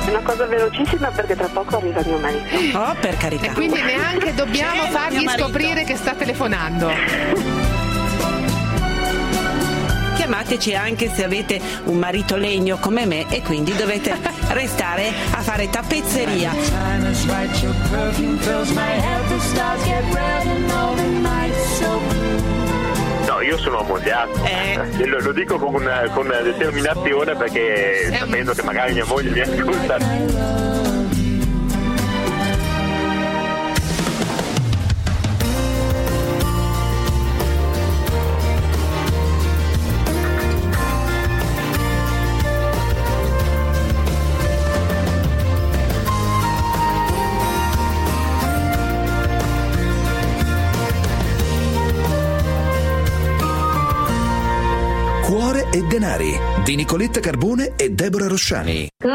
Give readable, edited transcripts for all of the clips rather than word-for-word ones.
Una cosa velocissima perché tra poco arriva mio marito. Oh, per carità. E quindi neanche dobbiamo fargli scoprire che sta telefonando. Chiamateci anche se avete un marito legno come me e quindi dovete restare a fare tappezzeria. No, io sono ammogliato. Lo dico con determinazione perché sapendo che magari mia moglie mi ascolta. Cuore e denari di Nicoletta Carbone e Deborah Rosciani. Con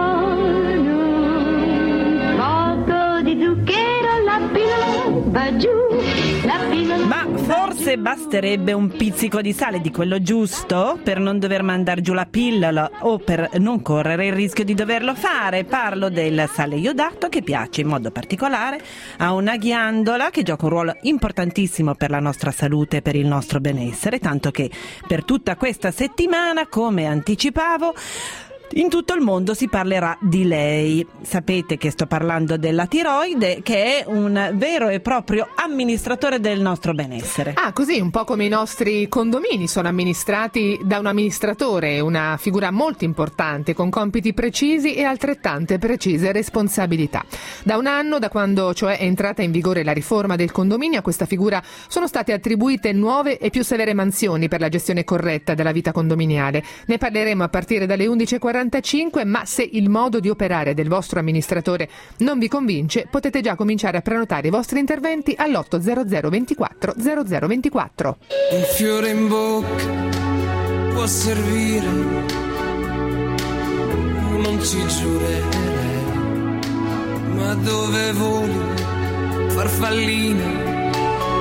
un poco di zucchero la pillola va giù, la pillola. Ma forse basterebbe un pizzico di sale, di quello giusto, per non dover mandar giù la pillola o per non correre il rischio di doverlo fare. Parlo del sale iodato, che piace in modo particolare a una ghiandola che gioca un ruolo importantissimo per la nostra salute e per il nostro benessere, tanto che per tutta questa settimana, come anticipavo, in tutto il mondo si parlerà di lei. Sapete che sto parlando della tiroide, che è un vero e proprio amministratore del nostro benessere. Ah, così, un po' come i nostri condomini sono amministrati da un amministratore, una figura molto importante, con compiti precisi e altrettante precise responsabilità. Da un anno, da quando cioè è entrata in vigore la riforma del condominio, a questa figura sono state attribuite nuove e più severe mansioni per la gestione corretta della vita condominiale. Ne parleremo a partire dalle 11:45. Ma se il modo di operare del vostro amministratore non vi convince, potete già cominciare a prenotare i vostri interventi all'800 24 0024. Un fiore in bocca può servire, non ci giurerei, ma dove voli, farfallina?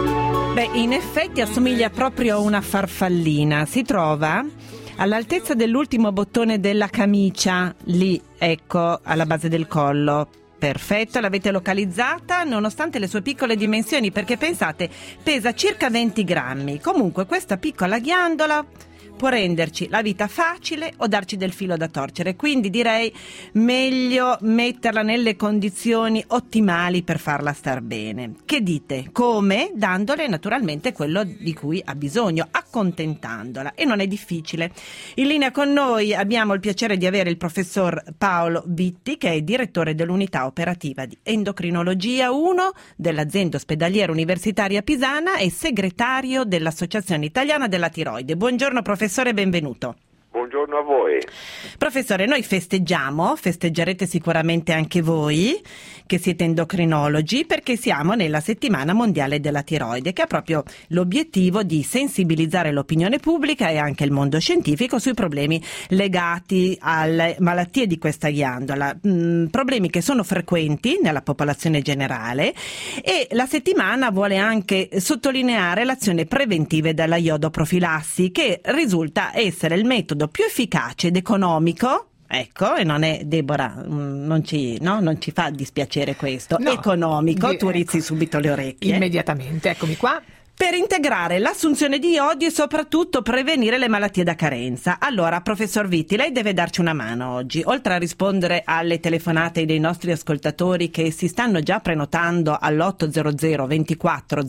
Beh, in effetti assomiglia proprio a una farfallina. Si trova all'altezza dell'ultimo bottone della camicia, lì, ecco, alla base del collo. Perfetto, l'avete localizzata nonostante le sue piccole dimensioni, perché pensate, pesa circa 20 grammi. Comunque questa piccola ghiandola può renderci la vita facile o darci del filo da torcere, quindi direi meglio metterla nelle condizioni ottimali per farla star bene. Che dite? Come? Dandole naturalmente quello di cui ha bisogno, accontentandola, e non è difficile. In linea con noi abbiamo il piacere di avere il professor Paolo Vitti, che è direttore dell'unità operativa di endocrinologia 1 dell'azienda ospedaliera universitaria pisana e segretario dell'Associazione Italiana della Tiroide. Buongiorno professore, benvenuto. Buongiorno a voi. Professore, noi festeggerete sicuramente anche voi che siete endocrinologi, perché siamo nella settimana mondiale della tiroide, che ha proprio l'obiettivo di sensibilizzare l'opinione pubblica e anche il mondo scientifico sui problemi legati alle malattie di questa ghiandola, problemi che sono frequenti nella popolazione generale, e la settimana vuole anche sottolineare l'azione preventiva della iodoprofilassi, che risulta essere il metodo più efficace ed economico. Ecco, e non è, Deborah, non ci fa dispiacere questo, no, economico, tu rizzi subito le orecchie. Immediatamente, eccomi qua. Per integrare l'assunzione di iodio e soprattutto prevenire le malattie da carenza. Allora, professor Vitti, lei deve darci una mano oggi. Oltre a rispondere alle telefonate dei nostri ascoltatori che si stanno già prenotando all'800 24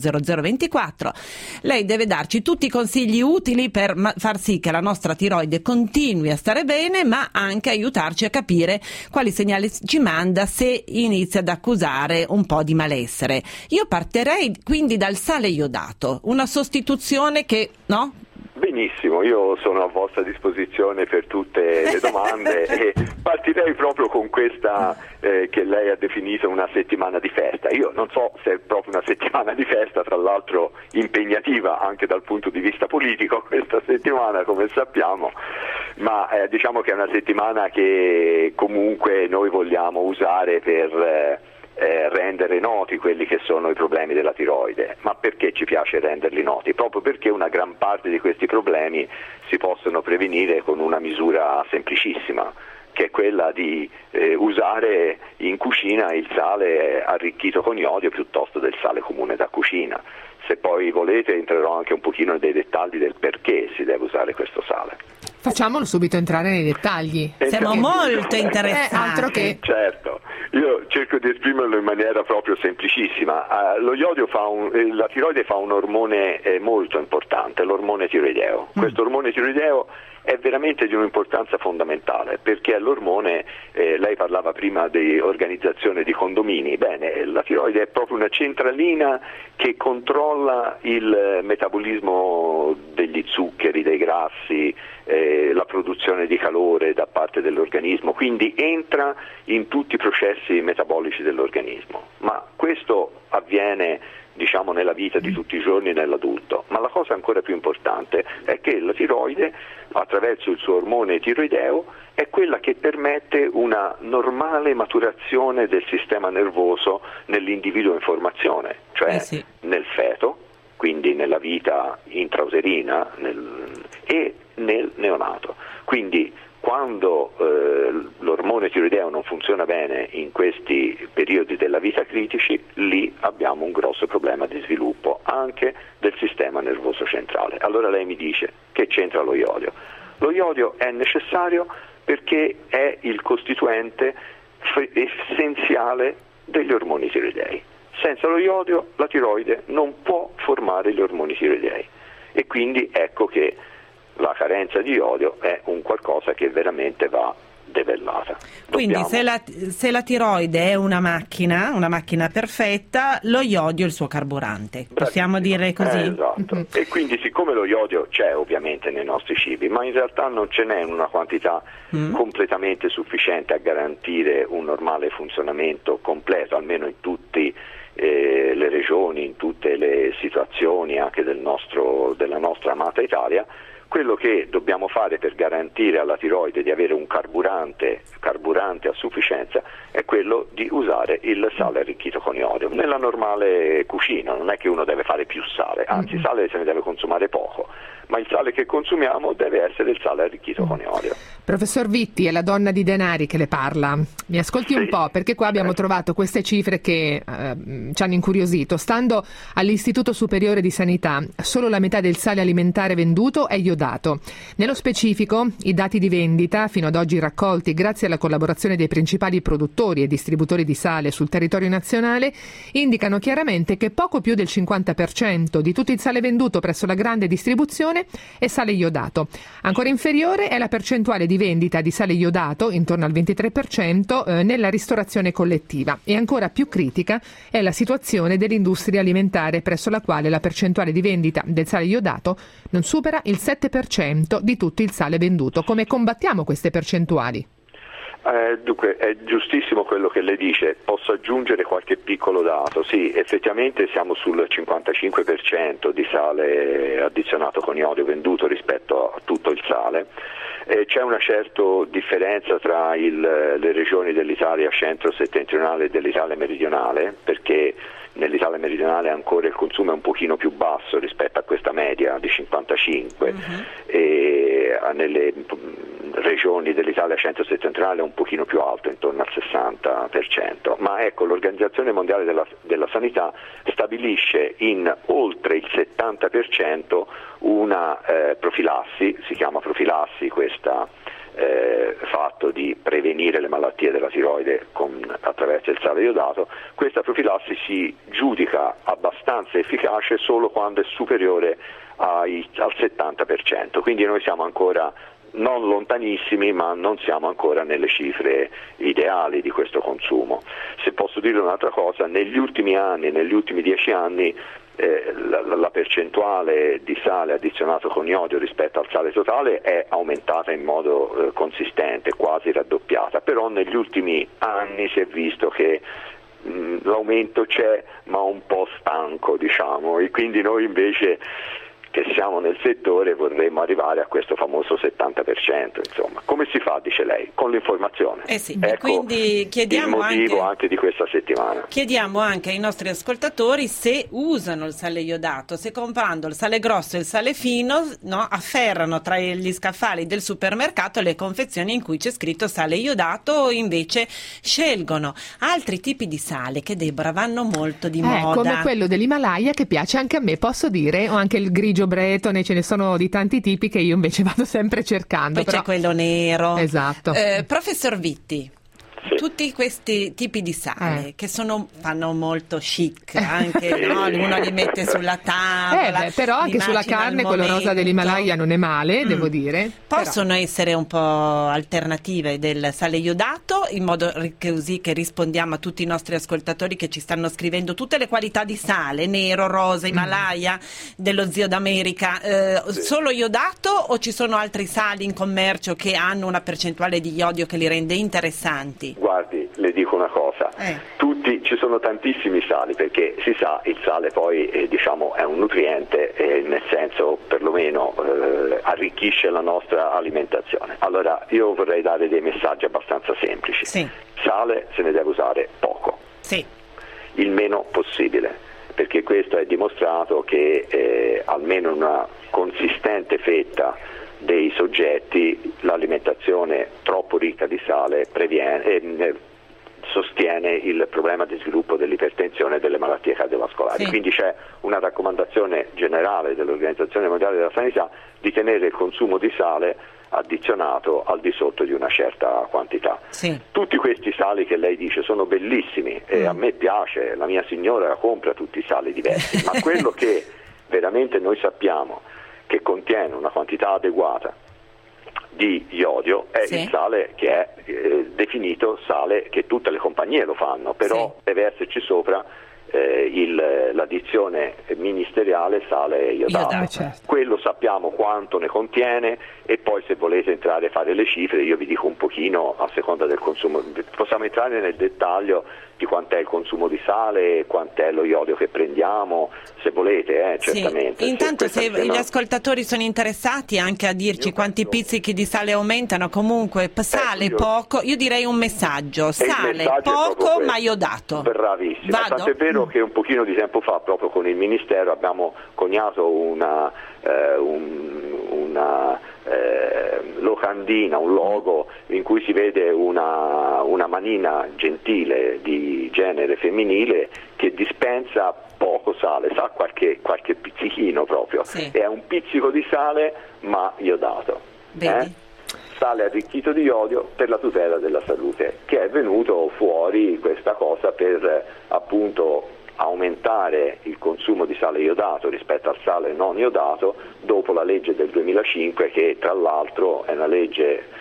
0024, lei deve darci tutti i consigli utili per far sì che la nostra tiroide continui a stare bene, ma anche aiutarci a capire quali segnali ci manda se inizia ad accusare un po' di malessere. Io partirei quindi dal sale iodato. Una sostituzione che, no? Benissimo, io sono a vostra disposizione per tutte le domande e partirei proprio con questa che lei ha definito una settimana di festa. Io non so se è proprio una settimana di festa, tra l'altro impegnativa anche dal punto di vista politico questa settimana, come sappiamo, ma diciamo che è una settimana che comunque noi vogliamo usare per rendere noti quelli che sono i problemi della tiroide. Ma perché ci piace renderli noti? Proprio perché una gran parte di questi problemi si possono prevenire con una misura semplicissima, che è quella di usare in cucina il sale arricchito con iodio piuttosto del sale comune da cucina. Se poi volete entrerò anche un pochino nei dettagli del perché si deve usare questo sale. Facciamolo subito entrare nei dettagli. Siamo molto interessati. Altro che. Certo, io cerco di esprimerlo in maniera proprio semplicissima. Lo iodio la tiroide fa un ormone molto importante, l'ormone tiroideo. Questo ormone tiroideo è veramente di un'importanza fondamentale, perché è l'ormone, lei parlava prima di organizzazione di condomini, bene, la tiroide è proprio una centralina che controlla il metabolismo degli zuccheri, dei grassi, la produzione di calore da parte dell'organismo, quindi entra in tutti i processi metabolici dell'organismo, ma questo avviene nella vita di tutti i giorni nell'adulto, ma la cosa ancora più importante è che la tiroide, attraverso il suo ormone tiroideo, è quella che permette una normale maturazione del sistema nervoso nell'individuo in formazione, cioè nel feto, quindi nella vita intrauterina e nel neonato. Quindi quando l'ormone tiroideo non funziona bene in questi periodi della vita critici, lì abbiamo un grosso problema di sviluppo anche del sistema nervoso centrale. Allora lei mi dice, che c'entra lo iodio? Lo iodio è necessario perché è il costituente essenziale degli ormoni tiroidei. Senza lo iodio la tiroide non può formare gli ormoni tiroidei e quindi ecco che la carenza di iodio è un qualcosa che veramente va debellata. Quindi se la tiroide è una macchina perfetta, lo iodio è il suo carburante. Possiamo dire così? Esatto. E quindi siccome lo iodio c'è ovviamente nei nostri cibi, ma in realtà non ce n'è in una quantità completamente sufficiente a garantire un normale funzionamento completo, almeno in tutte le regioni, in tutte le situazioni anche della nostra amata Italia. Quello che dobbiamo fare per garantire alla tiroide di avere un carburante a sufficienza è quello di usare il sale arricchito con iodio. Nella normale cucina non è che uno deve fare più sale, anzi il sale se ne deve consumare poco, ma il sale che consumiamo deve essere il sale arricchito con iodio. Professor Vitti, è la donna di Denari che le parla. Mi ascolti un po', perché qua abbiamo trovato queste cifre che ci hanno incuriosito. Stando all'Istituto Superiore di Sanità, solo la metà del sale alimentare venduto è iodato. Nello specifico, i dati di vendita, fino ad oggi raccolti grazie alla collaborazione dei principali produttori e distributori di sale sul territorio nazionale, indicano chiaramente che poco più del 50% di tutto il sale venduto presso la grande distribuzione è sale iodato. Ancora inferiore è la percentuale di vendita di sale iodato, intorno al 23%, nella ristorazione collettiva, e ancora più critica è la situazione dell'industria alimentare, presso la quale la percentuale di vendita del sale iodato non supera il 7% di tutto il sale venduto. Come combattiamo queste percentuali? Dunque è giustissimo quello che lei dice, posso aggiungere qualche piccolo dato. Sì, effettivamente siamo sul 55% di sale addizionato con iodio venduto rispetto a tutto il sale. C'è una certa differenza tra le regioni dell'Italia centro-settentrionale e dell'Italia meridionale, perché nell'Italia meridionale ancora il consumo è un pochino più basso rispetto a questa media di 55 e nelle regioni dell'Italia centro-settentrionale è un pochino più alto, intorno al 60%, ma ecco, l'Organizzazione Mondiale della Sanità stabilisce in oltre il 70% una profilassi, si chiama profilassi questa fatto di prevenire le malattie della tiroide attraverso il sale iodato. Questa profilassi si giudica abbastanza efficace solo quando è superiore al 70%, quindi noi siamo ancora non lontanissimi, ma non siamo ancora nelle cifre ideali di questo consumo. Se posso dire un'altra cosa, negli ultimi 10 anni la percentuale di sale addizionato con iodio rispetto al sale totale è aumentata in modo consistente, quasi raddoppiata, però negli ultimi anni si è visto che l'aumento c'è, ma un po' stanco, diciamo, e quindi noi invece che siamo nel settore vorremmo arrivare a questo famoso 70%, insomma. Come si fa, dice lei? Con l'informazione. Sì. Ecco, quindi chiediamo il motivo anche di questa settimana. Chiediamo anche ai nostri ascoltatori se usano il sale iodato, se comprando il sale grosso e il sale fino, no, afferrano tra gli scaffali del supermercato le confezioni in cui c'è scritto sale iodato o invece scelgono altri tipi di sale che, Deborah, vanno molto di moda. Come quello dell'Himalaya, che piace anche a me, posso dire, o anche il grigio bretone, ce ne sono di tanti tipi che io invece vado sempre cercando. Poi c'è quello nero. Esatto. Professor Vitti, Sì. tutti questi tipi di sale che fanno molto chic, anche no? Uno li mette sulla tavola. Però anche sulla carne quello rosa dell'Himalaya non è male, devo dire. Possono essere un po' alternative del sale iodato, in modo così che rispondiamo a tutti i nostri ascoltatori che ci stanno scrivendo tutte le qualità di sale, nero, rosa, Himalaya, dello Zio d'America. Solo iodato o ci sono altri sali in commercio che hanno una percentuale di iodio che li rende interessanti? Guardi, le dico una cosa, ci sono tantissimi sali, perché si sa, il sale poi è un nutriente, nel senso perlomeno arricchisce la nostra alimentazione. Allora io vorrei dare dei messaggi abbastanza semplici. Sì. Sale se ne deve usare poco, il meno possibile, perché questo è dimostrato che almeno una consistente fetta dei soggetti l'alimentazione troppo ricca di sale sostiene il problema di sviluppo dell'ipertensione e delle malattie cardiovascolari. Quindi c'è una raccomandazione generale dell'Organizzazione Mondiale della Sanità di tenere il consumo di sale addizionato al di sotto di una certa quantità. Tutti questi sali che lei dice sono bellissimi e a me piace, la mia signora compra tutti i sali diversi, ma quello che veramente noi sappiamo che contiene una quantità adeguata di iodio è il sale che è definito sale, che tutte le compagnie lo fanno, però deve esserci sopra l'addizione ministeriale sale iodato. Quello sappiamo quanto ne contiene, e poi se volete entrare a fare le cifre io vi dico un pochino a seconda del consumo, possiamo entrare nel dettaglio di quant'è il consumo di sale, quant'è lo iodio che prendiamo, se volete, certamente. Intanto se gli ascoltatori sono interessati anche a dirci quanti pizzichi di sale aumentano, comunque sale poco, io direi un messaggio, sale poco ma iodato. Bravissima, tant'è vero che un pochino di tempo fa proprio con il Ministero abbiamo coniato una locandina, un logo in cui si vede una manina gentile di genere femminile che dispensa poco sale, sa qualche pizzichino proprio, è un pizzico di sale ma iodato, sale arricchito di iodio per la tutela della salute, che è venuto fuori questa cosa per appunto aumentare il consumo di sale iodato rispetto al sale non iodato dopo la legge del 2005, che tra l'altro è una legge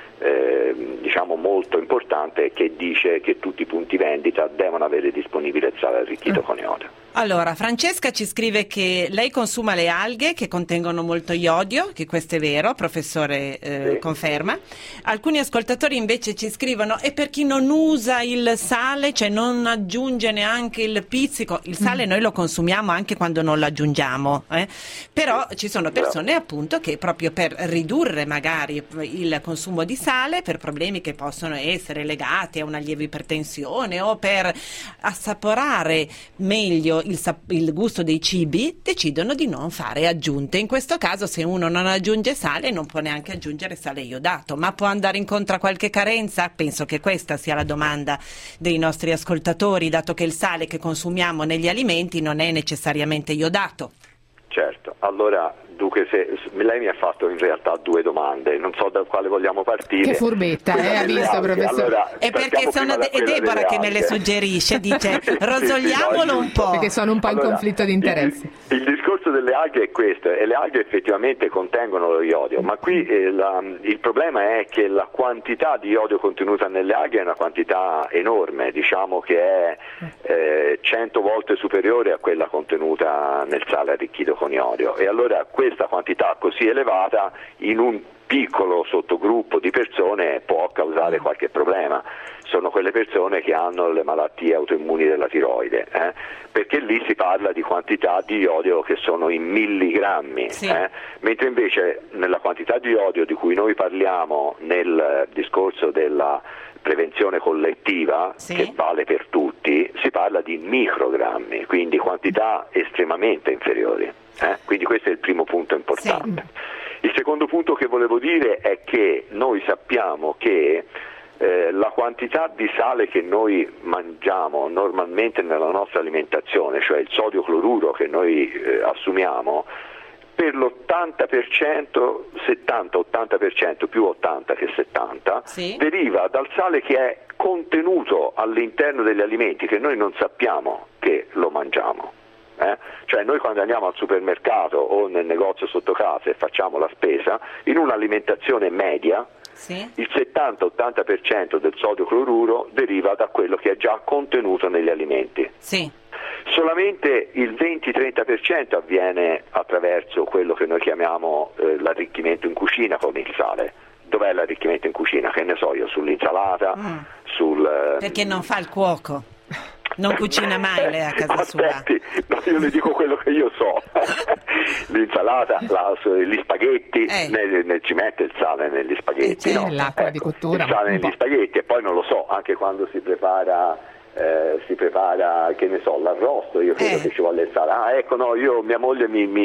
molto importante, che dice che tutti i punti vendita devono avere disponibile il sale arricchito con iodio. Allora, Francesca ci scrive che lei consuma le alghe che contengono molto iodio, che questo è vero, professore conferma. Alcuni ascoltatori invece ci scrivono: e per chi non usa il sale, cioè non aggiunge neanche il pizzico, il sale noi lo consumiamo anche quando non lo aggiungiamo, però ci sono persone appunto che proprio per ridurre magari il consumo di sale, per problemi che possono essere legati a una lieve ipertensione o per assaporare meglio il gusto dei cibi, decidono di non fare aggiunte. In questo caso, se uno non aggiunge sale, non può neanche aggiungere sale iodato, ma può andare incontro a qualche carenza? Penso che questa sia la domanda dei nostri ascoltatori, dato che il sale che consumiamo negli alimenti non è necessariamente iodato. Certo, allora dunque lei mi ha fatto in realtà due domande, non so da quale vogliamo partire. Che furbetta, ha visto, professore? Allora, è perché è Deborah che me le suggerisce, dice rosoliamolo un po'. Perché sono un po' in conflitto di interessi. Il discorso delle alghe è questo, e le alghe effettivamente contengono lo iodio, ma qui il problema è che la quantità di iodio contenuta nelle alghe è una quantità enorme, diciamo che è 100 volte superiore a quella contenuta nel sale arricchito con iodio, e allora questa quantità così elevata in un piccolo sottogruppo di persone può causare qualche problema. sono quelle persone che hanno le malattie autoimmuni della tiroide, perché lì si parla di quantità di iodio che sono in milligrammi, mentre invece nella quantità di iodio di cui noi parliamo nel discorso della prevenzione collettiva, che vale per tutti, si parla di microgrammi, quindi quantità estremamente inferiori. Quindi questo è il primo punto importante. Il secondo punto che volevo dire è che noi sappiamo che la quantità di sale che noi mangiamo normalmente nella nostra alimentazione, cioè il sodio cloruro che noi assumiamo, per l'80%, 70-80%, più 80 che 70, deriva dal sale che è contenuto all'interno degli alimenti, che noi non sappiamo che lo mangiamo. Cioè noi quando andiamo al supermercato o nel negozio sotto casa e facciamo la spesa, in un'alimentazione media il 70-80% del sodio cloruro deriva da quello che è già contenuto negli alimenti. Solamente il 20-30% avviene attraverso quello che noi chiamiamo l'arricchimento in cucina con il sale. Dov'è l'arricchimento in cucina? Che ne so io, sull'insalata, perché non fa il cuoco. Non cucina mai lei a casa sua? No, io le dico quello che io so. L'insalata, gli spaghetti, ci mette il sale negli spaghetti, no? L'acqua di cottura. Il sale negli spaghetti, e poi non lo so, anche quando si prepara, che ne so, l'arrosto, io credo che ci voglia il sale. Ecco, no, mia moglie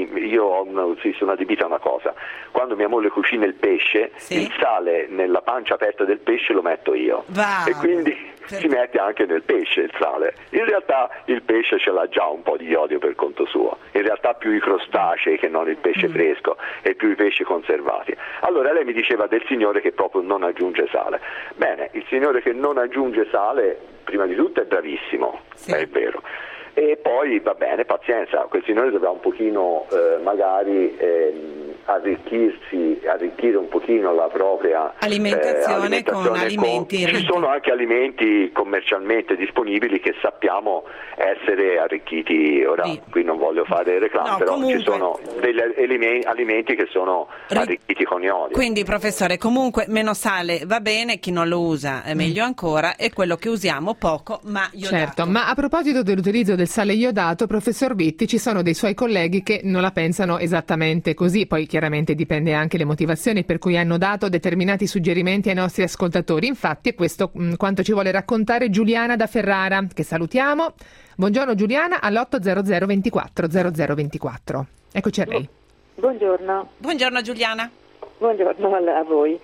sono adibita a una cosa. Quando mia moglie cucina il pesce, il sale nella pancia aperta del pesce lo metto io. E quindi si mette anche nel pesce il sale. In realtà il pesce ce l'ha già un po' di iodio per conto suo, in realtà più i crostacei che non il pesce fresco e più i pesci conservati. Allora lei mi diceva del signore che proprio non aggiunge sale. Bene, il signore che non aggiunge sale prima di tutto è bravissimo, è vero, e poi va bene, pazienza, quel signore dovrà un pochino magari arricchire un pochino la propria alimentazione con alimenti ci sono anche alimenti commercialmente disponibili che sappiamo essere arricchiti. Ora qui non voglio fare reclame, però comunque ci sono degli alimenti che sono arricchiti con iodio. Quindi professore, comunque meno sale va bene, chi non lo usa è meglio ancora, è quello che usiamo poco ma iodato. Certo, ma a proposito dell'utilizzo del sale iodato, professor Vitti, ci sono dei suoi colleghi che non la pensano esattamente così, poi chiaramente dipende anche le motivazioni per cui hanno dato determinati suggerimenti ai nostri ascoltatori. Infatti è questo quanto ci vuole raccontare Giuliana da Ferrara, che salutiamo. Buongiorno Giuliana, all'800 24 0024. Eccoci a lei. Buongiorno. Buongiorno Giuliana. Buongiorno a voi.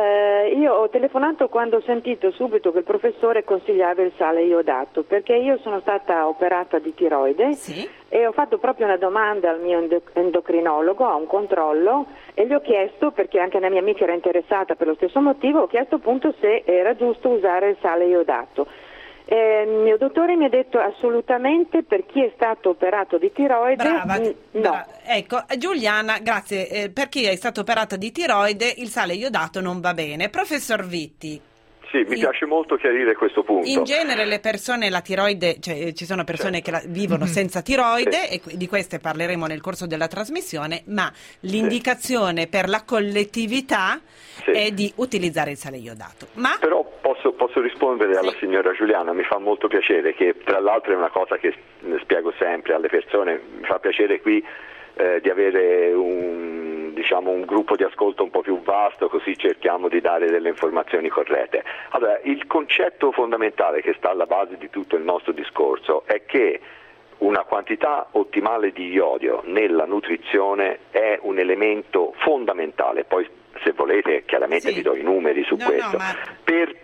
Io ho telefonato quando ho sentito subito che il professore consigliava il sale iodato, perché io sono stata operata di tiroide e ho fatto proprio una domanda al mio endocrinologo a un controllo e gli ho chiesto, perché anche una mia amica era interessata per lo stesso motivo, ho chiesto appunto se era giusto usare il sale iodato. Il mio dottore mi ha detto assolutamente, per chi è stato operato di tiroide brava. Ecco Giuliana, grazie, per chi è stato operato di tiroide il sale iodato non va bene. Professor Vitti. Sì, mi piace molto chiarire questo punto. In genere le persone, la tiroide, cioè ci sono persone che vivono senza tiroide e di queste parleremo nel corso della trasmissione, ma l'indicazione per la collettività è di utilizzare il sale iodato. Ma però posso rispondere alla signora Giuliana, mi fa molto piacere, che tra l'altro è una cosa che spiego sempre alle persone, mi fa piacere qui di avere un gruppo di ascolto un po' più vasto, così cerchiamo di dare delle informazioni corrette. Allora, il concetto fondamentale che sta alla base di tutto il nostro discorso è che una quantità ottimale di iodio nella nutrizione è un elemento fondamentale, poi se volete chiaramente vi do i numeri su questo, per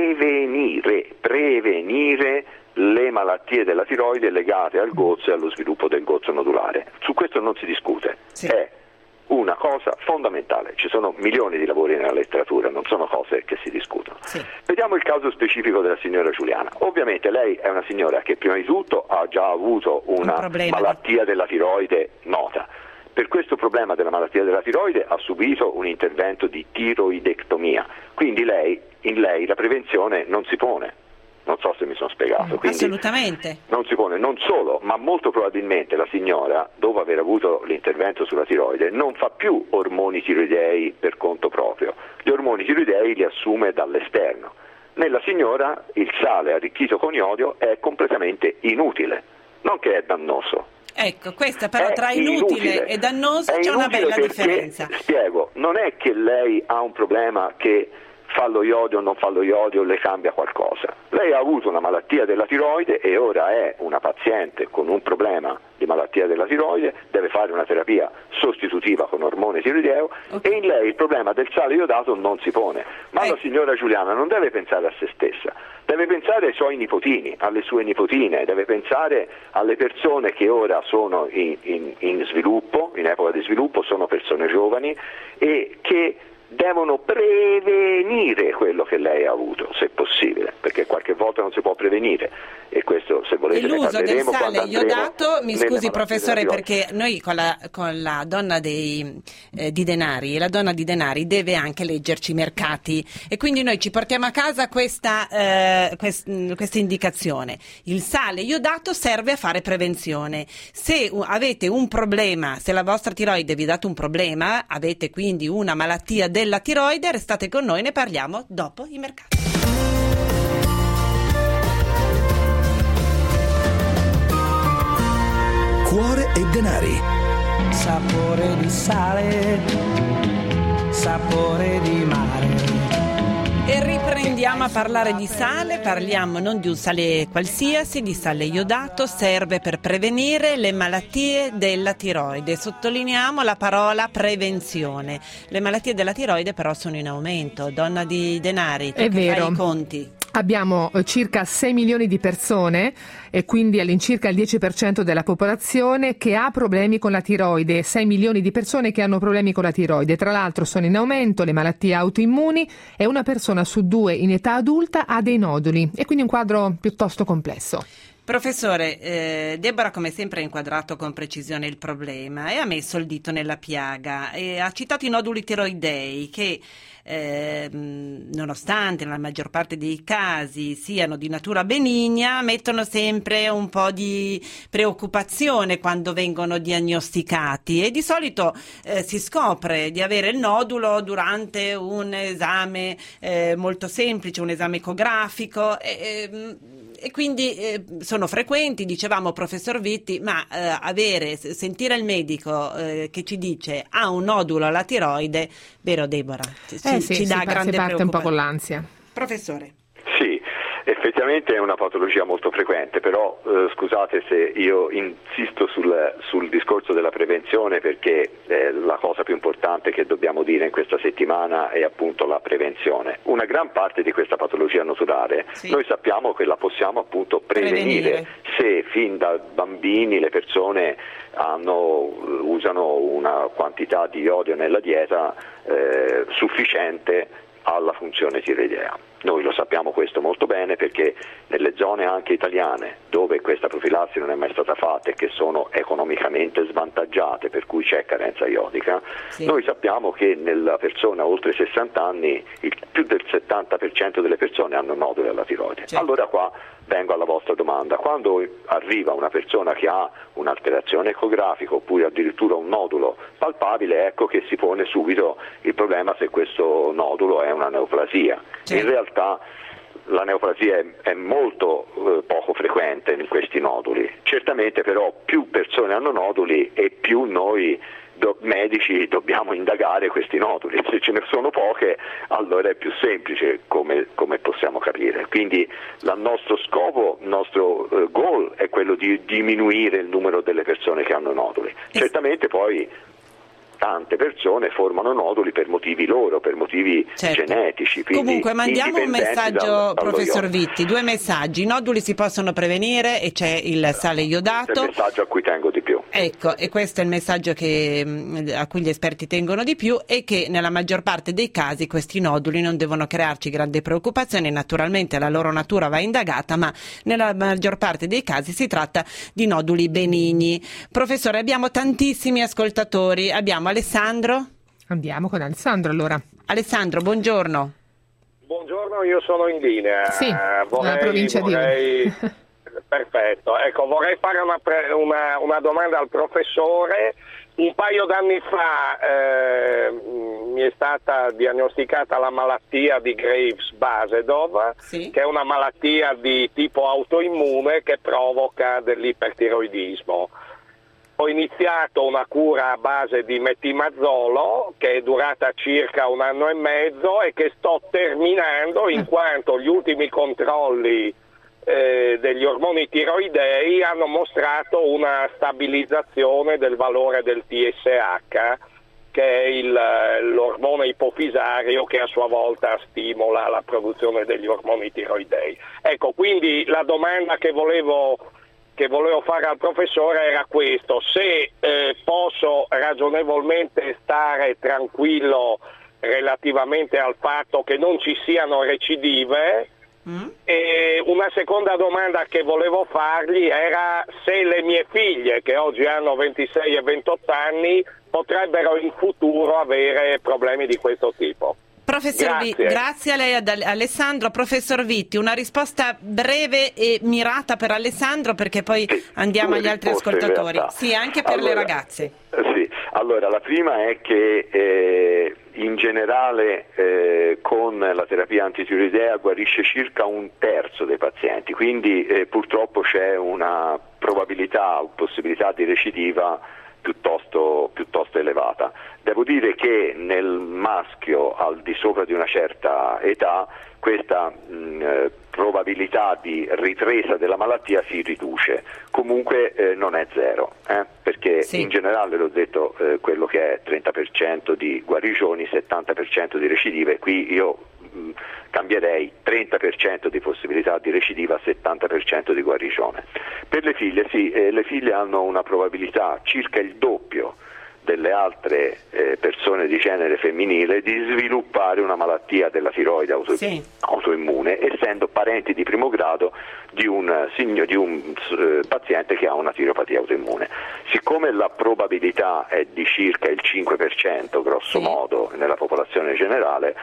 prevenire le malattie della tiroide legate al gozzo e allo sviluppo del gozzo nodulare. Su questo non si discute, è una cosa fondamentale. Ci sono milioni di lavori nella letteratura, non sono cose che si discutono. Vediamo il caso specifico della signora Giuliana. Ovviamente lei è una signora che prima di tutto ha già avuto una malattia della tiroide nota. Per questo problema della malattia della tiroide ha subito un intervento di tiroidectomia, quindi in lei la prevenzione non si pone. Non so se mi sono spiegato. Assolutamente. Non si pone, non solo, ma molto probabilmente la signora, dopo aver avuto l'intervento sulla tiroide, non fa più ormoni tiroidei per conto proprio. Gli ormoni tiroidei li assume dall'esterno. Nella signora il sale arricchito con iodio è completamente inutile, non che è dannoso. Ecco, questa però tra inutile e dannoso c'è una bella differenza. Spiego, non è che lei ha un problema che fa lo iodio o non fa lo iodio le cambia qualcosa. Lei ha avuto una malattia della tiroide e ora è una paziente con un problema di malattia della tiroide, deve fare una terapia sostitutiva con ormone tiroideo, e in lei il problema del sale iodato non si pone. Ma la signora Giuliana non deve pensare a se stessa, deve pensare ai suoi nipotini, alle sue nipotine, deve pensare alle persone che ora sono in sviluppo, in epoca di sviluppo, sono persone giovani e che devono prevenire quello che lei ha avuto, se possibile, perché qualche volta non si può prevenire, e questo, se volete, e l'uso del sale iodato, mi scusi professore, perché noi con la donna di Denari, la donna di Denari deve anche leggerci i mercati, e quindi noi ci portiamo a casa questa indicazione: il sale iodato serve a fare prevenzione. Se avete un problema, se la vostra tiroide vi ha dato un problema, avete quindi una malattia della tiroide, restate con noi, ne parliamo dopo i mercati. Cuore e denari. Sapore di sale, sapore di mare. E riprendiamo a parlare di sale, parliamo non di un sale qualsiasi, di sale iodato, serve per prevenire le malattie della tiroide. Sottolineiamo la parola prevenzione. Le malattie della tiroide però sono in aumento. Donna di Denari, tu è che vero. fai i conti? Abbiamo circa 6 milioni di persone, e quindi all'incirca il 10% della popolazione, che ha problemi con la tiroide. 6 milioni di persone che hanno problemi con la tiroide. Tra l'altro sono in aumento le malattie autoimmuni, e una persona su 2 in età adulta ha dei noduli, e quindi un quadro piuttosto complesso. Professore, Deborah come sempre ha inquadrato con precisione il problema e ha messo il dito nella piaga, e ha citato i noduli tiroidei che nonostante nella maggior parte dei casi siano di natura benigna, mettono sempre un po' di preoccupazione quando vengono diagnosticati, e di solito si scopre di avere il nodulo durante un esame molto semplice, un esame ecografico, e quindi sono frequenti, dicevamo professor Vitti, ma sentire il medico che ci dice ha un nodulo alla tiroide, vero Deborah? Ci dà grande si parte un po' preoccupazione. con l'ansia. Professore. Sì, effettivamente è una patologia molto frequente, però scusate se io insisto sul discorso della prevenzione, perché la cosa più importante che dobbiamo dire in questa settimana è appunto la prevenzione. Una gran parte di questa patologia noturale noi sappiamo che la possiamo appunto prevenire se fin da bambini le persone usano una quantità di iodio nella dieta sufficiente alla funzione tiroidea. Noi lo sappiamo questo molto bene, perché nelle zone anche italiane dove questa profilassi non è mai stata fatta e che sono economicamente svantaggiate, per cui c'è carenza iodica, noi sappiamo che nella persona oltre 60 anni più del 70% delle persone hanno noduli alla tiroide. Allora qua vengo alla vostra domanda: quando arriva una persona che ha un'alterazione ecografica oppure addirittura un nodulo palpabile, ecco che si pone subito il problema se questo nodulo è una neoplasia. In realtà la neoplasia è molto poco frequente in questi noduli. Certamente però più persone hanno noduli e più noi medici dobbiamo indagare questi noduli. Se ce ne sono poche, allora è più semplice, come possiamo capire. Quindi il nostro scopo, il nostro goal è quello di diminuire il numero delle persone che hanno noduli. Certamente poi tante persone formano noduli per motivi loro, per motivi genetici. Comunque mandiamo un messaggio, professor Vitti, 2 messaggi. I noduli si possono prevenire e c'è il sale iodato. Questo è il messaggio a cui tengo di più. Ecco, e questo è il messaggio a cui gli esperti tengono di più, e che nella maggior parte dei casi questi noduli non devono crearci grande preoccupazione. Naturalmente la loro natura va indagata, ma nella maggior parte dei casi si tratta di noduli benigni. Professore, abbiamo tantissimi ascoltatori. Abbiamo Alessandro? Andiamo con Alessandro allora. Alessandro, buongiorno. Buongiorno, io sono in linea. Sì, la provincia di Perfetto, ecco, vorrei fare una domanda al professore. Un paio d'anni fa mi è stata diagnosticata la malattia di Graves-Basedov, che è una malattia di tipo autoimmune che provoca dell'ipertiroidismo. Ho iniziato una cura a base di metimazolo che è durata circa 1 anno e mezzo e che sto terminando in quanto gli ultimi controlli degli ormoni tiroidei hanno mostrato una stabilizzazione del valore del TSH, che è l'ormone ipofisario che a sua volta stimola la produzione degli ormoni tiroidei. Ecco, quindi la domanda che volevo fare al professore era questo: se posso ragionevolmente stare tranquillo relativamente al fatto che non ci siano recidive. E una seconda domanda che volevo fargli era se le mie figlie, che oggi hanno 26 e 28 anni, potrebbero in futuro avere problemi di questo tipo. Professor grazie a lei, Alessandro. Professor Vitti, una risposta breve e mirata per Alessandro, perché poi andiamo agli altri ascoltatori. Sì, anche per le ragazze. Sì, allora la prima è che in generale con la terapia antitiroidea guarisce circa 1/3 dei pazienti, quindi purtroppo c'è una probabilità o possibilità di recidiva piuttosto elevata. Devo dire che nel maschio al di sopra di una certa età questa probabilità di ripresa della malattia si riduce, comunque non è zero, perché in generale, l'ho detto, quello che è 30% di guarigioni, 70% di recidive, qui io cambierei 30% di possibilità di recidiva, 70% di guarigione. Per le figlie le figlie hanno una probabilità circa il doppio delle altre persone di genere femminile di sviluppare una malattia della tiroide autoimmune, essendo parenti di primo grado di un paziente che ha una tiropatia autoimmune. Siccome la probabilità è di circa il 5% grosso modo nella popolazione generale,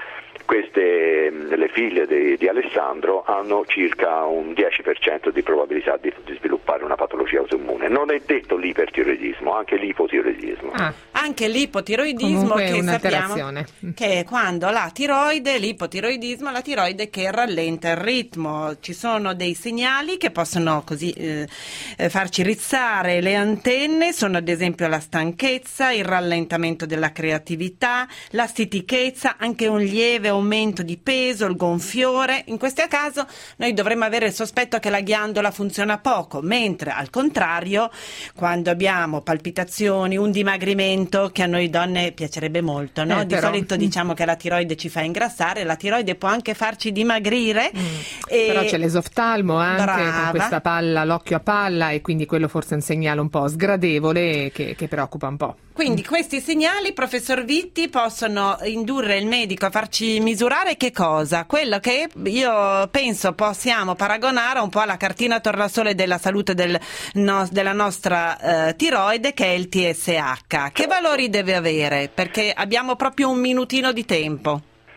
le figlie di Alessandro hanno circa un 10% di probabilità di sviluppare una patologia autoimmune. Non è detto l'ipertiroidismo, anche l'ipotiroidismo. Anche l'ipotiroidismo, che sappiamo che è quando l'ipotiroidismo, la tiroide che rallenta il ritmo. Ci sono dei segnali che possono così farci rizzare le antenne, sono ad esempio la stanchezza, il rallentamento della creatività, la stitichezza, anche un lieve aumento di peso, il gonfiore. In questo caso noi dovremmo avere il sospetto che la ghiandola funziona poco, mentre al contrario, quando abbiamo palpitazioni, un dimagrimento, che a noi donne piacerebbe molto, no? Di solito diciamo che la tiroide ci fa ingrassare, la tiroide può anche farci dimagrire. Però c'è l'esoftalmo anche, con questa palla, l'occhio a palla, e quindi quello forse è un segnale un po' sgradevole che preoccupa un po'. Quindi questi segnali, professor Vitti, possono indurre il medico a farci misurare che cosa? Quello che io penso possiamo paragonare un po' alla cartina tornasole della salute della nostra tiroide, che è il TSH. Che valori deve avere? Perché abbiamo proprio un minutino di tempo.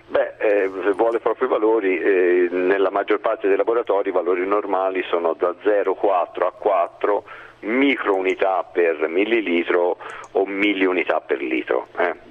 Se vuole proprio i valori, nella maggior parte dei laboratori i valori normali sono da 0,4 a 4 microunità per millilitro o milliunità per litro,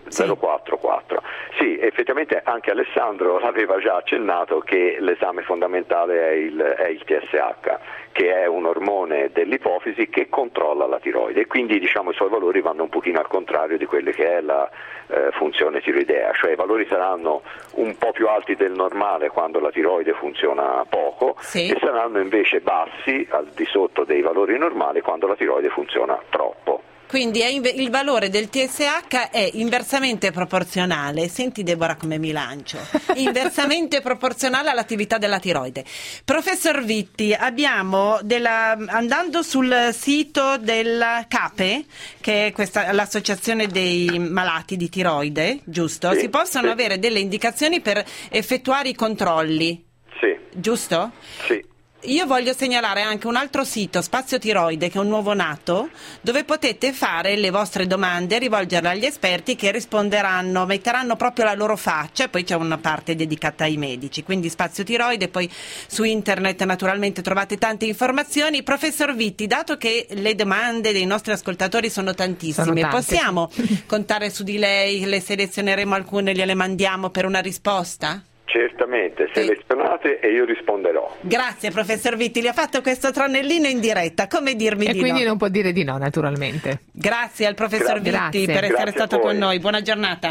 0,4. Sì, effettivamente anche Alessandro l'aveva già accennato che l'esame fondamentale è il TSH, che è un ormone dell'ipofisi che controlla la tiroide, e quindi i suoi valori vanno un pochino al contrario di quelle che è la funzione tiroidea, cioè i valori saranno un po' più alti del normale quando la tiroide funziona poco, e saranno invece bassi al di sotto dei valori normali quando la tiroide funziona troppo. Quindi il valore del TSH è inversamente proporzionale. Senti Deborah come mi lancio. Inversamente proporzionale all'attività della tiroide. Professor Vitti, abbiamo andando sul sito del CAPE, che è l'associazione dei malati di tiroide, giusto? Si possono avere delle indicazioni per effettuare i controlli. Sì. Giusto? Sì. io voglio segnalare anche un altro sito, Spazio Tiroide, che è un nuovo nato, dove potete fare le vostre domande, rivolgerle agli esperti che risponderanno, metteranno proprio la loro faccia, e poi c'è una parte dedicata ai medici, quindi Spazio Tiroide. Poi su internet naturalmente trovate tante informazioni. Professor Vitti, dato che le domande dei nostri ascoltatori sono tantissime, possiamo contare su di lei? Le selezioneremo alcune, gliele mandiamo per una risposta? Certamente, selezionate e io risponderò. Grazie professor Vitti, le ha fatto questo tranellino in diretta, come dirmi di no? E quindi non può dire di no, naturalmente. Grazie al professor Vitti per essere stato con noi, buona giornata.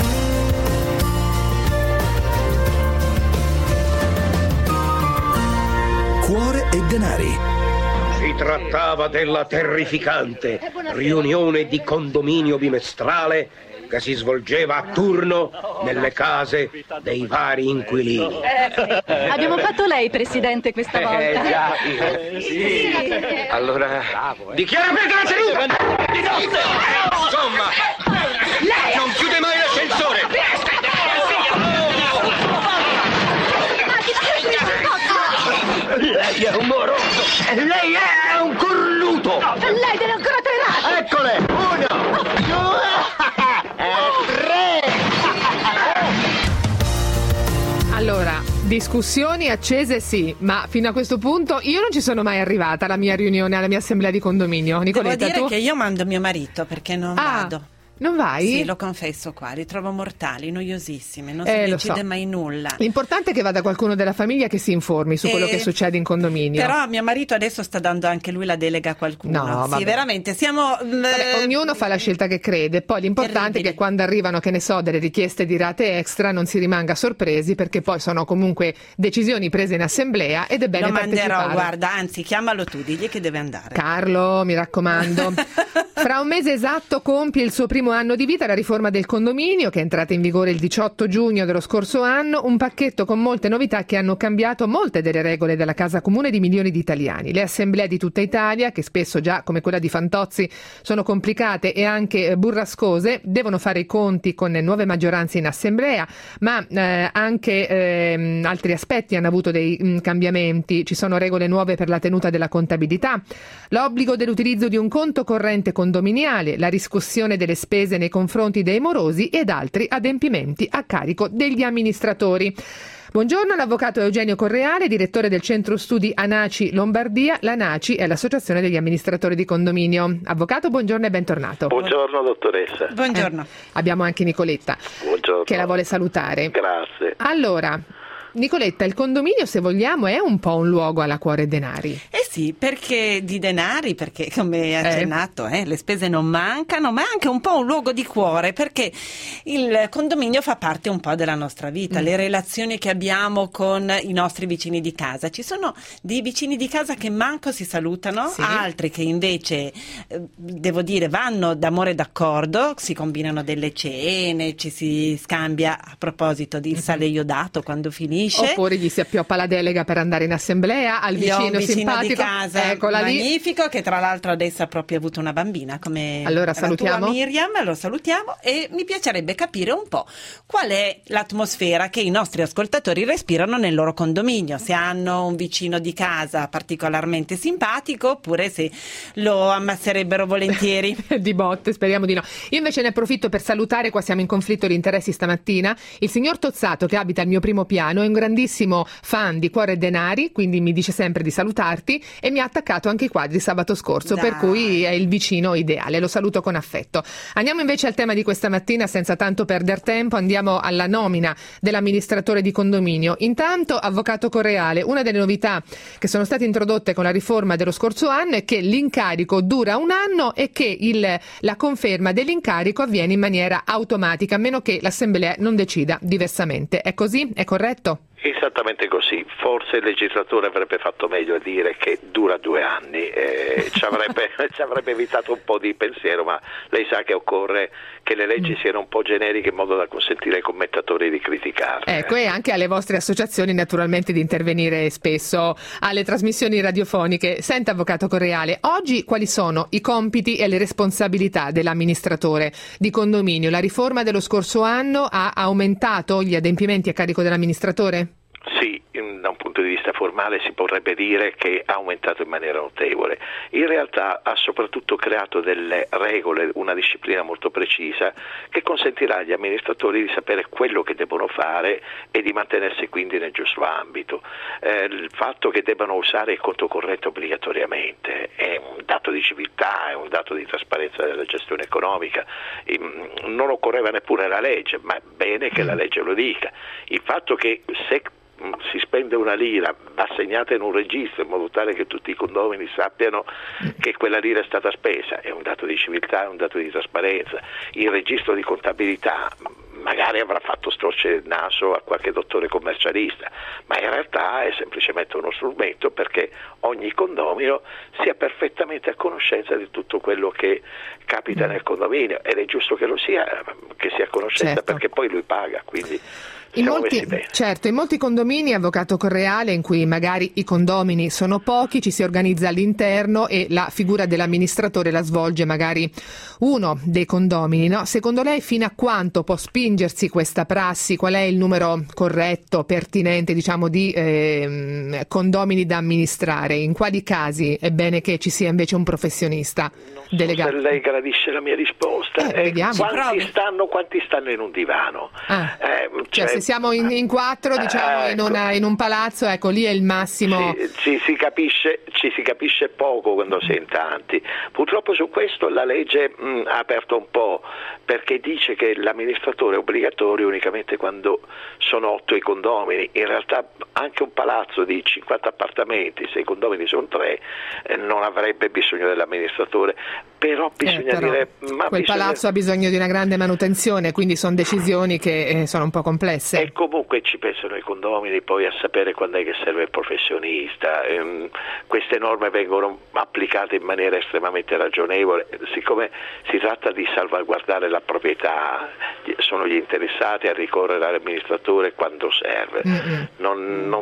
Cuore e denari. Si trattava della terrificante riunione di condominio bimestrale che si svolgeva a turno nelle case dei vari inquilini. Abbiamo fatto lei presidente questa volta. Già, sì. Allora, dichiara aperta la seduta! Di notte! Insomma, non chiude mai l'ascensore! Lei è un moroso! Lei è un cornuto! Lei deve ancora 3 rate! Eccole! 1, 2 e 3! Allora, discussioni accese sì, ma fino a questo punto io non ci sono mai arrivata alla mia riunione, alla mia assemblea di condominio. Nicoletta, devo dire tu? che io mando mio marito perché non vado. Non vai? Sì, lo confesso qua, li trovo mortali, noiosissime, non si decide mai nulla. L'importante è che vada qualcuno della famiglia che si informi su quello che succede in condominio. Però mio marito adesso sta dando anche lui la delega a qualcuno. No, sì, veramente, siamo... Vabbè, ognuno fa la scelta che crede, poi l'importante è che quando arrivano, che ne so, delle richieste di rate extra non si rimanga sorpresi, perché poi sono comunque decisioni prese in assemblea ed è bene partecipare. Lo manderò, guarda, anzi chiamalo tu, digli che deve andare. Carlo, mi raccomando. Fra un mese esatto compie il suo primo anno di vita la riforma del condominio, che è entrata in vigore il 18 giugno dello scorso anno, un pacchetto con molte novità che hanno cambiato molte delle regole della casa comune di milioni di italiani. Le assemblee di tutta Italia, che spesso già come quella di Fantozzi sono complicate e anche burrascose, devono fare i conti con nuove maggioranze in assemblea, ma anche altri aspetti hanno avuto dei cambiamenti. Ci sono regole nuove per la tenuta della contabilità, l'obbligo dell'utilizzo di un conto corrente condominiale, la riscossione delle spese nei confronti dei morosi ed altri adempimenti a carico degli amministratori. Buongiorno all'avvocato Eugenio Correale, direttore del centro studi ANACI Lombardia. L'ANACI è l'associazione degli amministratori di condominio. Avvocato, buongiorno e bentornato. Buongiorno dottoressa. Buongiorno. Abbiamo anche Nicoletta. Buongiorno. Che la vuole salutare. Grazie. Allora, Nicoletta, il condominio, se vogliamo, è un po' un luogo alla cuore denari. Sì, perché di denari, perché come accennato le spese non mancano, ma è anche un po' un luogo di cuore, perché il condominio fa parte un po' della nostra vita, le relazioni che abbiamo con i nostri vicini di casa. Ci sono dei vicini di casa che manco si salutano, altri che invece, devo dire, vanno d'amore d'accordo, si combinano delle cene, ci si scambia, a proposito di sale iodato quando finisce. Oppure gli si appioppa la delega per andare in assemblea al vicino simpatico di casa, eccola magnifico, lì, che tra l'altro adesso ha proprio avuto una bambina come allora la tua Miriam. Lo salutiamo e mi piacerebbe capire un po' qual è l'atmosfera che i nostri ascoltatori respirano nel loro condominio, se hanno un vicino di casa particolarmente simpatico oppure se lo ammazzerebbero volentieri. Di botte, speriamo di no. Io invece ne approfitto per salutare, qua siamo in conflitto di interessi stamattina, il signor Tozzato, che abita al mio primo piano, è un grandissimo fan di Cuore e Denari, quindi mi dice sempre di salutarti e mi ha attaccato anche i quadri sabato scorso. Dai. Per cui è il vicino ideale, lo saluto con affetto. Andiamo invece al tema di questa mattina, senza tanto perdere tempo, andiamo alla nomina dell'amministratore di condominio. Intanto, avvocato Correale, una delle novità che sono state introdotte con la riforma dello scorso anno è che l'incarico dura un anno e che la conferma dell'incarico avviene in maniera automatica, a meno che l'assemblea non decida diversamente. È così? È corretto? Esattamente così, forse il legislatore avrebbe fatto meglio a dire che dura 2 anni, ci avrebbe evitato un po' di pensiero, ma lei sa che occorre che le leggi siano un po' generiche in modo da consentire ai commentatori di criticarle. Ecco, e anche alle vostre associazioni naturalmente di intervenire spesso alle trasmissioni radiofoniche. Senta, avvocato Correale, oggi quali sono i compiti e le responsabilità dell'amministratore di condominio? La riforma dello scorso anno ha aumentato gli adempimenti a carico dell'amministratore? Sì, da un punto di vista formale si potrebbe dire che ha aumentato in maniera notevole. In realtà ha soprattutto creato delle regole, una disciplina molto precisa che consentirà agli amministratori di sapere quello che devono fare e di mantenersi quindi nel giusto ambito. Il fatto che debbano usare il conto corrente obbligatoriamente è un dato di civiltà, è un dato di trasparenza della gestione economica. Non occorreva neppure la legge, ma è bene che la legge lo dica. Il fatto che se si spende una lira va segnata in un registro in modo tale che tutti i condomini sappiano che quella lira è stata spesa è un dato di civiltà, è un dato di trasparenza. Il registro di contabilità magari avrà fatto storcere il naso a qualche dottore commercialista, ma in realtà è semplicemente uno strumento perché ogni condomino sia perfettamente a conoscenza di tutto quello che capita nel condominio, ed è giusto che lo sia, che sia a conoscenza, certo, perché poi lui paga, quindi in molti condomini, avvocato Correale, in cui magari i condomini sono pochi, ci si organizza all'interno e la figura dell'amministratore la svolge magari uno dei condomini, no? Secondo lei fino a quanto può spingersi questa prassi? Qual è il numero corretto, pertinente, diciamo, di condomini da amministrare? In quali casi è bene che ci sia invece un professionista delegato? Se lei gradisce la mia risposta, quanti stanno in un divano? Cioè se siamo in quattro, diciamo, in un palazzo, ecco, lì è il massimo. Ci si capisce poco quando si è in tanti. Purtroppo su questo la legge ha aperto un po', perché dice che l'amministratore è obbligatorio unicamente quando sono 8 i condomini. In realtà anche un palazzo di 50 appartamenti, se i condomini sono 3, non avrebbe bisogno dell'amministratore. Però bisogna dire... quel palazzo ha bisogno di una grande manutenzione, quindi sono decisioni che sono un po' complesse. E comunque ci pensano i condomini poi a sapere quando è che serve il professionista. Queste norme vengono applicate in maniera estremamente ragionevole, siccome si tratta di salvaguardare la proprietà, sono gli interessati a ricorrere all'amministratore quando serve. Non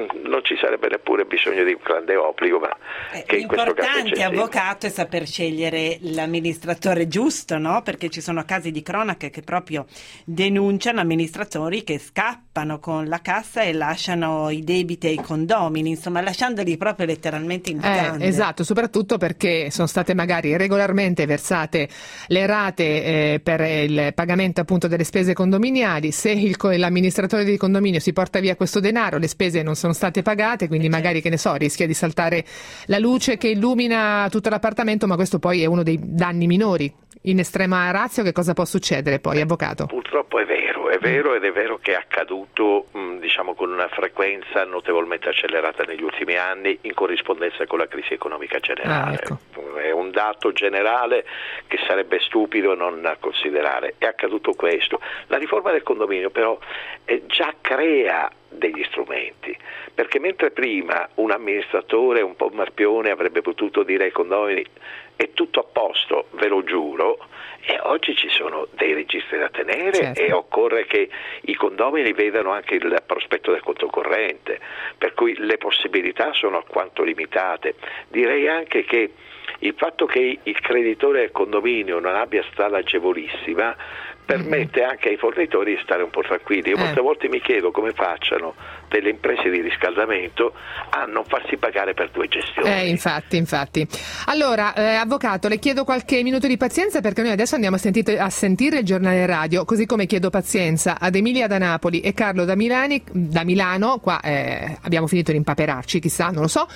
ci sarebbe neppure bisogno di un grande obbligo, ma che in questo caso l'importante, avvocato, è saper scegliere l'amministratore giusto, no? Perché ci sono casi di cronaca che proprio denunciano amministratori che scappano con la cassa e lasciano i debiti ai condomini, insomma lasciandoli proprio letteralmente in mutande. Esatto, soprattutto perché sono state magari regolarmente versate le rate per il pagamento appunto delle spese condominiali. Se l'amministratore di condominio si porta via questo denaro, le spese non sono state pagate, quindi magari, che ne so, rischia di saltare la luce che illumina tutto l'appartamento, ma questo poi è uno dei danni minori. In estrema ratio che cosa può succedere poi, avvocato? Purtroppo è vero ed è vero che è accaduto con una frequenza notevolmente accelerata negli ultimi anni in corrispondenza con la crisi economica generale. Ecco. È un dato generale che sarebbe stupido non considerare. È accaduto questo. La riforma del condominio però già crea degli strumenti, perché mentre prima un amministratore un po' marpione avrebbe potuto dire ai condomini è tutto a posto, ve lo giuro, e oggi ci sono dei registri da tenere, certo, e occorre che i condomini vedano anche il prospetto del conto corrente, per cui le possibilità sono alquanto limitate. Direi anche che il fatto che il creditore del condominio non abbia strada agevolissima permette anche ai fornitori di stare un po' tranquilli. Io molte volte mi chiedo come facciano delle imprese di riscaldamento a non farsi pagare per 2 gestioni. Infatti. Allora, avvocato, le chiedo qualche minuto di pazienza, perché noi adesso andiamo a sentire il giornale radio, così come chiedo pazienza ad Emilia da Napoli e Carlo da Milano. Qua abbiamo finito di impaperarci, chissà, non lo so,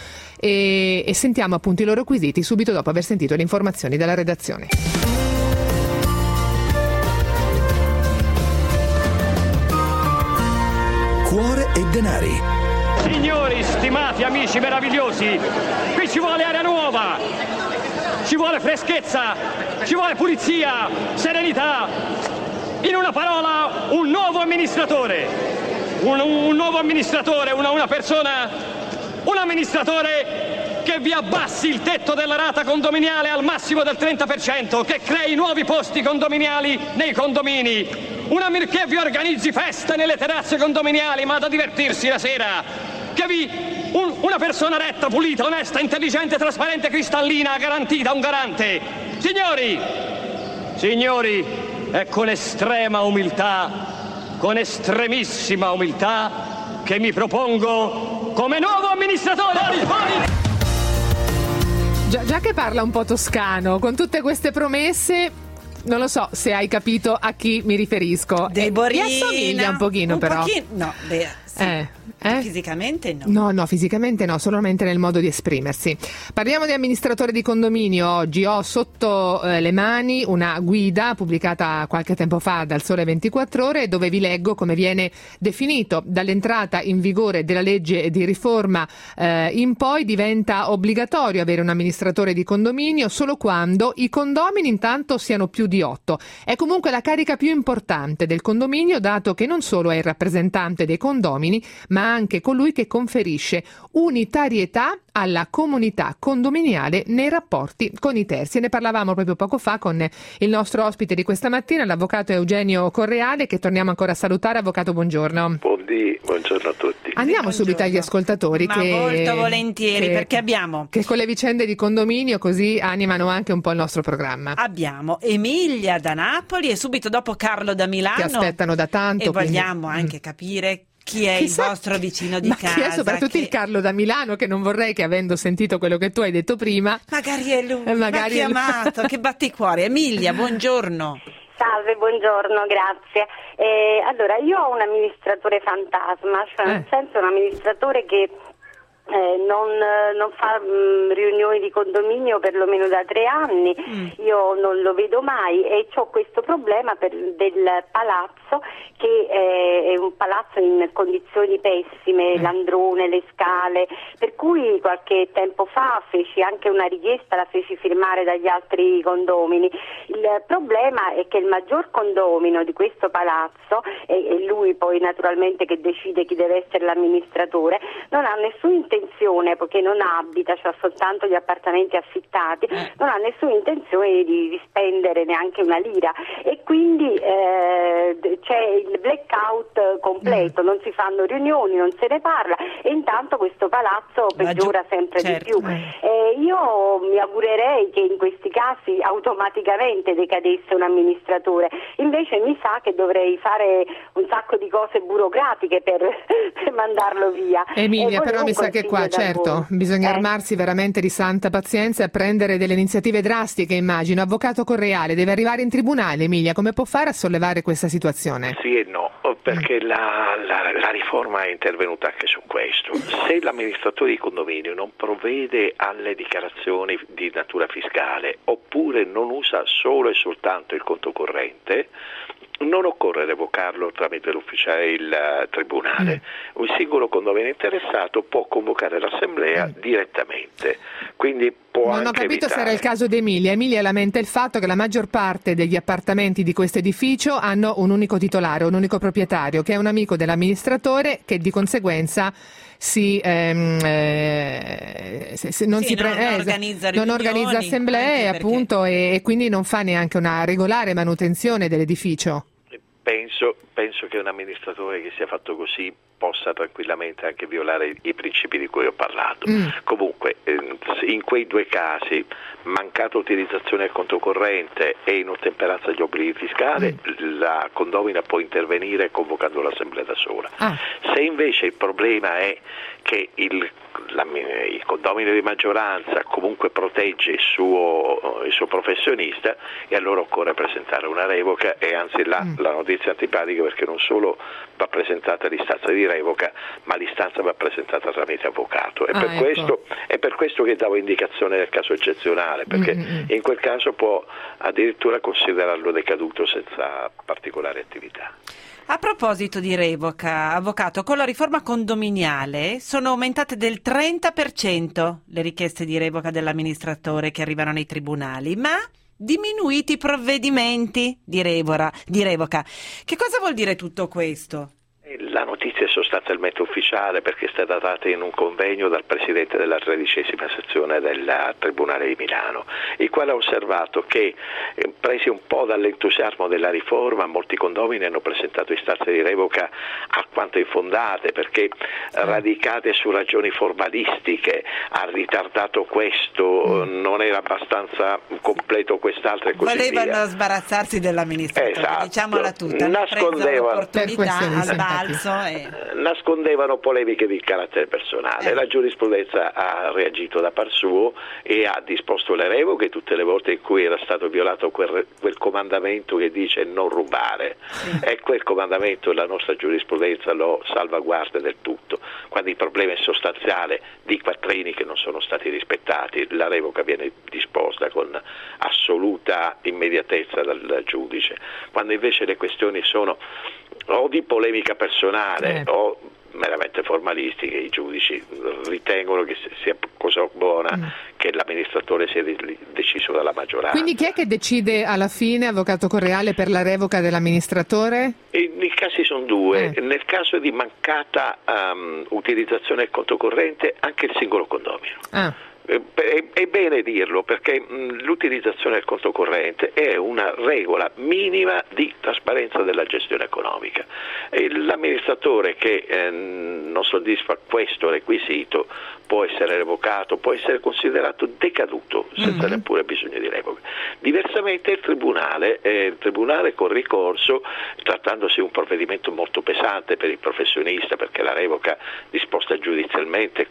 e sentiamo appunto i loro quesiti subito dopo aver sentito le informazioni dalla redazione. Cuore e denari. Signori, stimati amici meravigliosi, qui ci vuole aria nuova, ci vuole freschezza, ci vuole pulizia, serenità. In una parola, un nuovo amministratore. Un nuovo amministratore, una persona, un amministratore che vi abbassi il tetto della rata condominiale al massimo del 30%, che crei nuovi posti condominiali nei condomini. Che vi organizzi feste nelle terrazze condominiali, ma da divertirsi la sera. Una persona retta, pulita, onesta, intelligente, trasparente, cristallina, garantita, un garante. Signori, è con estrema umiltà, con estremissima umiltà, che mi propongo come nuovo amministratore. Già che parla un po' toscano, con tutte queste promesse, non lo so se hai capito a chi mi riferisco. Deborina. Mi assomiglia un pochino, però. No, sì. Fisicamente no. No, fisicamente no, solamente nel modo di esprimersi. Parliamo di amministratore di condominio oggi. Ho sotto le mani una guida pubblicata qualche tempo fa dal Sole 24 Ore, dove vi leggo come viene definito. Dall'entrata in vigore della legge di riforma in poi diventa obbligatorio avere un amministratore di condominio solo quando i condomini intanto siano più di 8. È comunque la carica più importante del condominio, dato che non solo è il rappresentante dei condomini, ma anche colui che conferisce unitarietà alla comunità condominiale nei rapporti con i terzi. Ne parlavamo proprio poco fa con il nostro ospite di questa mattina, l'avvocato Eugenio Correale, che torniamo ancora a salutare. Avvocato, buongiorno. Buongiorno a tutti. Andiamo subito agli ascoltatori. Molto volentieri, perché abbiamo che con le vicende di condominio così animano anche un po' il nostro programma. Abbiamo Emilia da Napoli e subito dopo Carlo da Milano, che aspettano da tanto, e vogliamo anche capire chi è il vostro vicino di casa. Chi è soprattutto il Carlo da Milano, che non vorrei che, avendo sentito quello che tu hai detto prima, magari è lui, mi ha chiamato, che batticuore. Emilia, buongiorno. Salve, buongiorno, grazie. Allora, io ho un amministratore fantasma, cioè nel senso un amministratore che non fa riunioni di condominio perlomeno da 3 anni, io non lo vedo mai e ho questo problema del palazzo, che è un palazzo in condizioni pessime, l'androne, le scale, per cui qualche tempo fa feci anche una richiesta, la feci firmare dagli altri condomini. Il problema è che il maggior condomino di questo palazzo, e lui poi naturalmente che decide chi deve essere l'amministratore, non ha nessuna intenzione, perché non abita, cioè soltanto gli appartamenti affittati, non ha nessuna intenzione di spendere neanche una lira, e quindi c'è il blackout completo, non si fanno riunioni, non se ne parla, e intanto questo palazzo peggiora sempre di più. Io mi augurerei che in questi casi automaticamente decadesse un amministratore, invece mi sa che dovrei fare un sacco di cose burocratiche per mandarlo via. Emilia, però mi sa che qua, certo, bisogna armarsi veramente di santa pazienza e prendere delle iniziative drastiche, immagino. Avvocato Correale, deve arrivare in tribunale, Emilia, come può fare a sollevare questa situazione? Sì e no, perché la riforma è intervenuta anche su questo. Se l'amministratore di condominio non provvede alle dichiarazioni di natura fiscale, oppure non usa solo e soltanto il conto corrente, non occorre revocarlo tramite il tribunale. Un singolo condominio interessato può convocare l'assemblea direttamente, quindi può non anche ho capito evitare. se era il caso di Emilia. Emilia lamenta il fatto che la maggior parte degli appartamenti di questo edificio hanno un unico titolare, un unico proprietario, che è un amico dell'amministratore, che di conseguenza non organizza assemblee, appunto, e quindi non fa neanche una regolare manutenzione dell'edificio. Penso che un amministratore che sia fatto così possa tranquillamente anche violare i principi di cui ho parlato. Comunque, in quei 2 casi, mancata utilizzazione del conto corrente e inottemperanza agli obblighi fiscali, la condomina può intervenire convocando l'assemblea da sola. Se invece il problema è che il condominio di maggioranza comunque protegge il suo professionista, e allora occorre presentare una revoca, e anzi la notizia antipatica, perché non solo va presentata l'istanza di revoca, ma l'istanza va presentata tramite avvocato. È per questo che davo indicazione del caso eccezionale, perché in quel caso può addirittura considerarlo decaduto senza particolare attività. A proposito di revoca, avvocato, con la riforma condominiale sono aumentate del 30% le richieste di revoca dell'amministratore che arrivano nei tribunali, ma diminuiti i provvedimenti di revoca. Che cosa vuol dire tutto questo? La notizia è sostanzialmente ufficiale, perché è stata data in un convegno dal presidente della 13ª sezione del Tribunale di Milano, il quale ha osservato che, presi un po' dall'entusiasmo della riforma, molti condomini hanno presentato istanze di revoca alquanto infondate, perché radicate su ragioni formalistiche, ha ritardato questo, non era abbastanza completo quest'altro e così via. Volevano sbarazzarsi dell'amministratore, esatto. Diciamola tutta, nascondevano l'opportunità al bar. falso. Nascondevano polemiche di carattere personale. La giurisprudenza ha reagito da par suo e ha disposto le revoche tutte le volte in cui era stato violato quel comandamento che dice non rubare. E quel comandamento la nostra giurisprudenza lo salvaguarda del tutto. Quando il problema è sostanziale di quattrini che non sono stati rispettati, la revoca viene disposta con assoluta immediatezza dal giudice. Quando invece le questioni sono o di polemica personale o meramente formalistiche, i giudici ritengono che sia cosa buona che l'amministratore sia deciso dalla maggioranza. Quindi chi è che decide alla fine, avvocato Correale, per la revoca dell'amministratore? I casi sono due. Nel caso di mancata utilizzazione del conto corrente, anche il singolo condomino. È bene dirlo, perché l'utilizzazione del conto corrente è una regola minima di trasparenza della gestione economica. L'amministratore che non soddisfa questo requisito può essere revocato, può essere considerato decaduto senza neppure bisogno di revoca. Diversamente il tribunale con ricorso, trattandosi di un provvedimento molto pesante per il professionista, perché la revoca disposta giudizialmente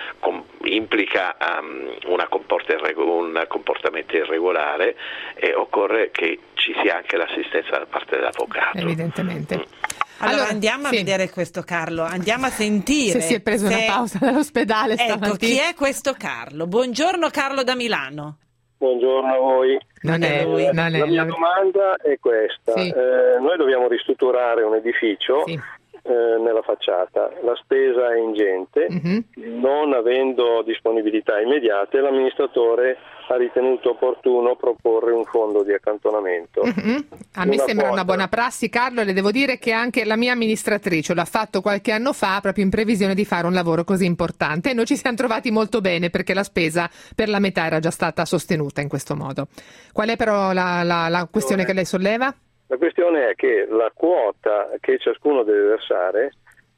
implica un comportamento irregolare, e occorre che ci sia anche l'assistenza da parte dell'avvocato. Evidentemente. Allora andiamo a vedere questo Carlo, andiamo a sentire se si è preso una pausa dall'ospedale stamattina. Ecco, chi è questo Carlo? Buongiorno Carlo da Milano. Buongiorno a voi. Non è lui. La mia domanda è questa. Noi dobbiamo ristrutturare un edificio nella facciata. La spesa è ingente, non avendo disponibilità immediate, l'amministratore ha ritenuto opportuno proporre un fondo di accantonamento. A me sembra una buona prassi, Carlo, e le devo dire che anche la mia amministratrice l'ha fatto qualche anno fa proprio in previsione di fare un lavoro così importante, e noi ci siamo trovati molto bene perché la spesa per la metà era già stata sostenuta in questo modo. Qual è però la questione che lei solleva? La questione è che la quota che ciascuno deve versare,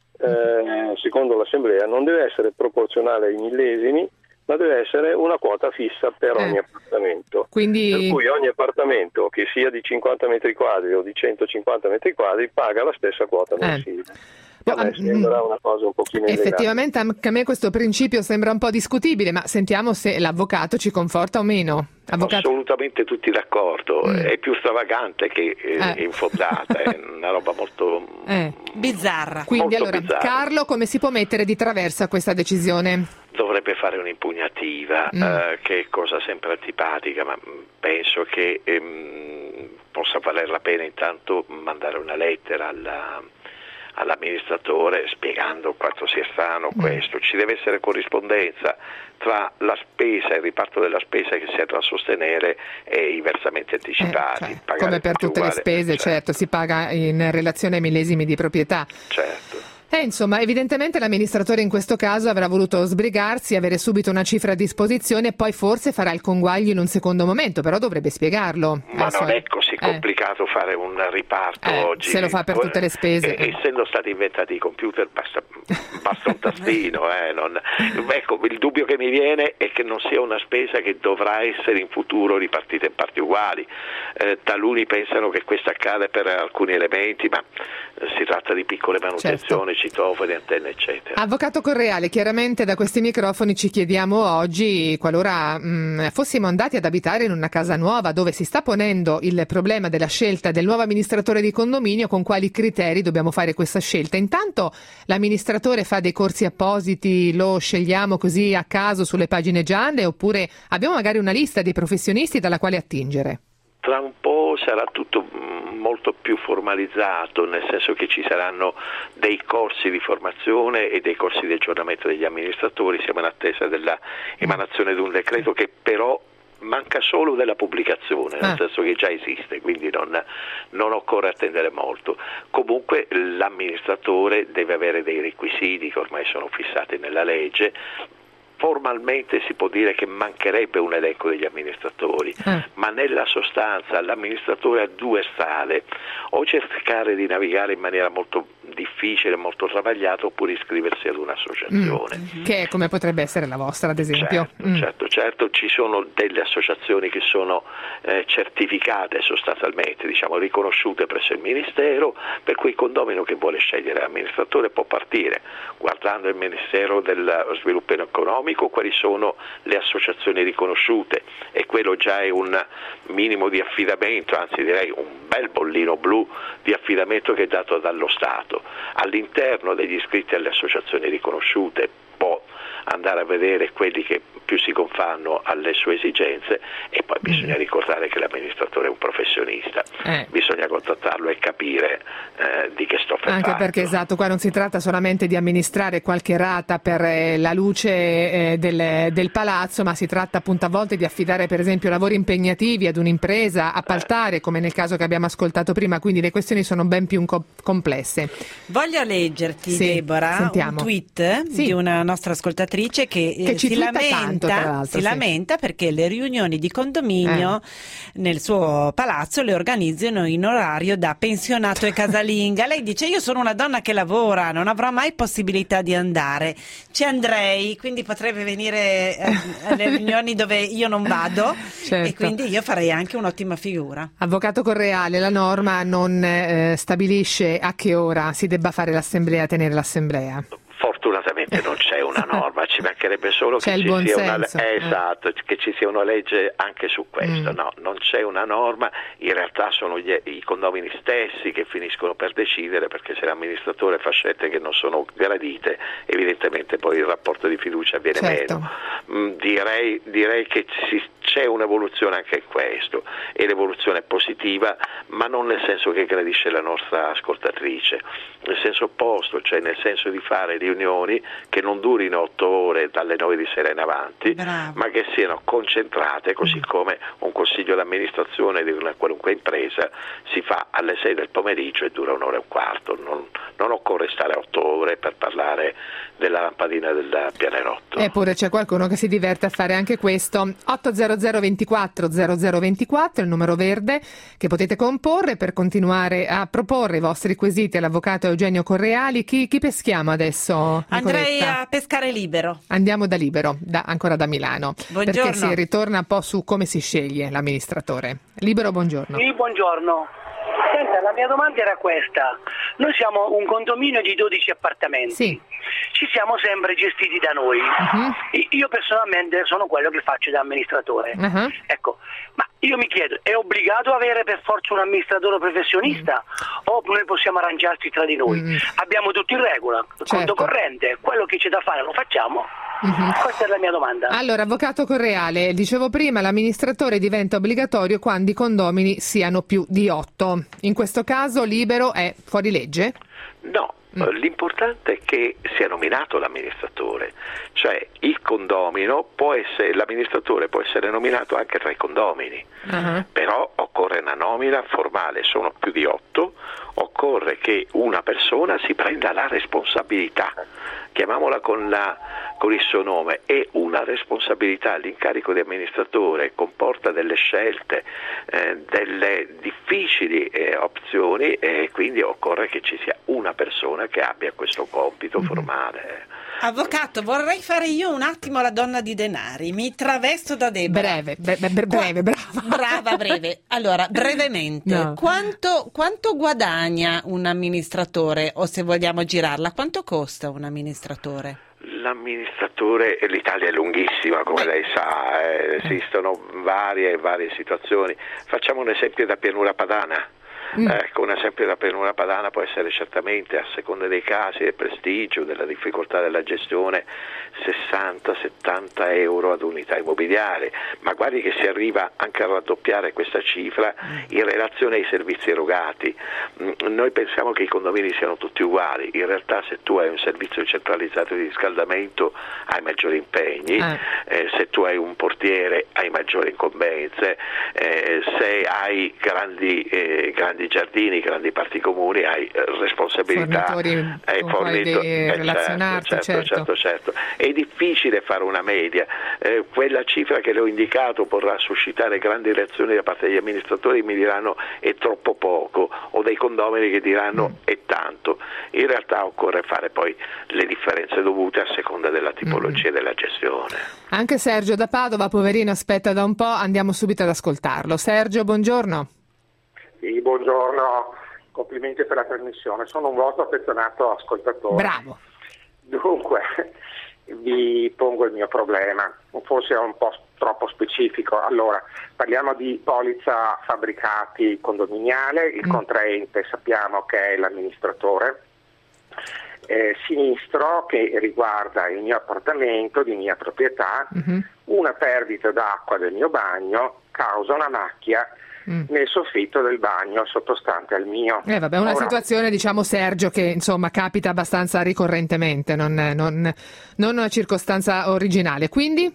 secondo l'Assemblea, non deve essere proporzionale ai millesimi, ma deve essere una quota fissa per ogni appartamento. Quindi... Per cui ogni appartamento, che sia di 50 metri quadri o di 150 metri quadri, paga la stessa quota mensile. A me sembra una cosa un pochino illegale. Effettivamente anche a me questo principio sembra un po' discutibile, ma sentiamo se l'avvocato ci conforta o meno. Assolutamente tutti d'accordo, è più stravagante che infondata, è una roba molto bizzarra. Quindi molto allora, bizzarra. Carlo, come si può mettere di traverso a questa decisione? Dovrebbe fare un'impugnativa, che è cosa sempre antipatica, ma penso che possa valer la pena intanto mandare una lettera all'amministratore spiegando quanto sia strano questo. Ci deve essere corrispondenza tra la spesa e il riparto della spesa che si andrà a sostenere e i versamenti anticipati. Come per tutte le spese, certo, si paga in relazione ai millesimi di proprietà. Certo. Insomma, evidentemente l'amministratore in questo caso avrà voluto sbrigarsi, avere subito una cifra a disposizione e poi forse farà il conguaglio in un secondo momento, però dovrebbe spiegarlo. Ma non è così complicato fare un riparto oggi. Se lo fa per tutte le spese. Essendo stati inventati i computer basta un tastino. Ecco, il dubbio che mi viene è che non sia una spesa che dovrà essere in futuro ripartita in parti uguali. Taluni pensano che questo accade per alcuni elementi, ma si tratta di piccole manutenzioni, citofoni, antenne, eccetera. Avvocato Correale, chiaramente da questi microfoni ci chiediamo oggi, qualora fossimo andati ad abitare in una casa nuova dove si sta ponendo il problema della scelta del nuovo amministratore di condominio, con quali criteri dobbiamo fare questa scelta? Intanto l'amministratore fa dei corsi appositi, lo scegliamo così a caso sulle pagine gialle, oppure abbiamo magari una lista di professionisti dalla quale attingere? Tra un po' sarà tutto molto più formalizzato, nel senso che ci saranno dei corsi di formazione e dei corsi di aggiornamento degli amministratori. Siamo in attesa della emanazione di un decreto che però manca solo della pubblicazione, nel senso che già esiste, quindi non occorre attendere molto. Comunque l'amministratore deve avere dei requisiti che ormai sono fissati nella legge, formalmente si può dire che mancherebbe un elenco degli amministratori, ma nella sostanza l'amministratore ha due strade: o cercare di navigare in maniera molto difficile, molto travagliata, oppure iscriversi ad un'associazione. Che è come potrebbe essere la vostra, ad esempio. Certo, ci sono delle associazioni che sono certificate sostanzialmente, diciamo riconosciute presso il Ministero, per cui il condomino che vuole scegliere l'amministratore può partire guardando il Ministero dello Sviluppo Economico quali sono le associazioni riconosciute, e quello già è un minimo di affidamento, anzi direi un bel bollino blu di affidamento che è dato dallo Stato. All'interno degli iscritti alle associazioni riconosciute può andare a vedere quelli che più si confanno alle sue esigenze, e poi bisogna ricordare che l'amministratore è un professionista, bisogna contattarlo e capire di che sto parlando. Anche perché qua non si tratta solamente di amministrare qualche rata per la luce del palazzo, ma si tratta appunto a volte di affidare per esempio lavori impegnativi ad un'impresa, appaltare come nel caso che abbiamo ascoltato prima, quindi le questioni sono ben più complesse. Voglio leggerti, Deborah, sentiamo. Un tweet di una nostra ascoltatrice che si lamenta perché le riunioni di condominio nel suo palazzo le organizzano in orario da pensionato e casalinga. Lei dice: io sono una donna che lavora, non avrò mai possibilità di andare, ci andrei, quindi potrei venire alle riunioni dove io non vado, e quindi io farei anche un'ottima figura. Avvocato Correale, la norma non stabilisce a che ora si debba fare l'assemblea, tenere l'assemblea. Fortunatamente non c'è una norma, ci mancherebbe solo che ci sia una legge anche su questo. No, non c'è una norma, in realtà sono i condomini stessi che finiscono per decidere, perché se l'amministratore fa scelte che non sono gradite, evidentemente poi il rapporto di fiducia viene meno. Direi che c'è un'evoluzione anche in questo, e l'evoluzione è positiva, ma non nel senso che gradisce la nostra ascoltatrice, nel senso opposto, cioè nel senso di fare riunioni che non durino 8 ore dalle 9 di sera in avanti, ma che siano concentrate, così come un consiglio d'amministrazione di una qualunque impresa si fa alle 6 del pomeriggio e dura 1 ora e un quarto. Non occorre stare 8 ore per parlare della lampadina del pianerotto. Eppure c'è qualcuno che si diverte a fare anche questo. 800 24 0024 il numero verde che potete comporre per continuare a proporre i vostri quesiti all'avvocato Eugenio Correali. Chi peschiamo adesso? Andrei a pescare Libero. Andiamo da Libero, ancora da Milano. Buongiorno. Perché si ritorna un po' su come si sceglie l'amministratore. Libero, buongiorno. Sì, buongiorno. Senta, la mia domanda era questa. Noi siamo un condominio di 12 appartamenti. Sì. Ci siamo sempre gestiti da noi. Io personalmente sono quello che faccio da amministratore. Ecco, ma io mi chiedo, è obbligato avere per forza un amministratore professionista o noi possiamo arrangiarci tra di noi? Abbiamo tutto in regola, conto corrente, quello che c'è da fare lo facciamo. Questa è la mia domanda. Allora, avvocato Correale, dicevo prima, l'amministratore diventa obbligatorio quando i condomini siano più di 8. In questo caso Libero è fuori legge? No. L'importante è che sia nominato l'amministratore, cioè il condomino l'amministratore può essere nominato anche tra i condomini, però occorre una nomina formale, sono più di 8, occorre che una persona si prenda la responsabilità, chiamiamola con il suo nome, è una responsabilità. L'incarico di amministratore comporta delle scelte, delle difficili opzioni, e quindi occorre che ci sia una persona che abbia questo compito formale. Avvocato, vorrei fare io un attimo la donna di denari, mi travesto da Deborah. Breve. Allora, brevemente, quanto guadagna un amministratore, o se vogliamo girarla, quanto costa un amministratore? L'amministratore, l'Italia è lunghissima, come lei sa, esistono varie situazioni. Facciamo un esempio da Pianura Padana. Ecco, un esempio da Pianura Padana può essere certamente, a seconda dei casi, del prestigio, della difficoltà della gestione, 60-70 euro ad unità immobiliare, ma guardi che si arriva anche a raddoppiare questa cifra in relazione ai servizi erogati. Noi pensiamo che i condomini siano tutti uguali, in realtà se tu hai un servizio centralizzato di riscaldamento hai maggiori impegni, se tu hai un portiere hai maggiori incombenze, se hai grandi giardini, grandi parchi comuni hai responsabilità, certo. È difficile fare una media, quella cifra che le ho indicato potrà suscitare grandi reazioni da parte degli amministratori, mi diranno è troppo poco, o dei condomini che diranno è tanto. In realtà occorre fare poi le differenze dovute a seconda della tipologia della gestione. Anche Sergio da Padova, poverino, aspetta da un po', andiamo subito ad ascoltarlo. Sergio, buongiorno. Sì, buongiorno, complimenti per la trasmissione, sono un vostro affezionato ascoltatore. Bravo. Dunque, vi pongo il mio problema, forse è un po' troppo specifico. Allora, parliamo di polizza fabbricati condominiale, il contraente sappiamo che è l'amministratore sinistro, che riguarda il mio appartamento di mia proprietà, una perdita d'acqua del mio bagno causa una macchia nel soffitto del bagno sottostante al mio. Una situazione, diciamo, Sergio, che insomma capita abbastanza ricorrentemente, non una circostanza originale. Quindi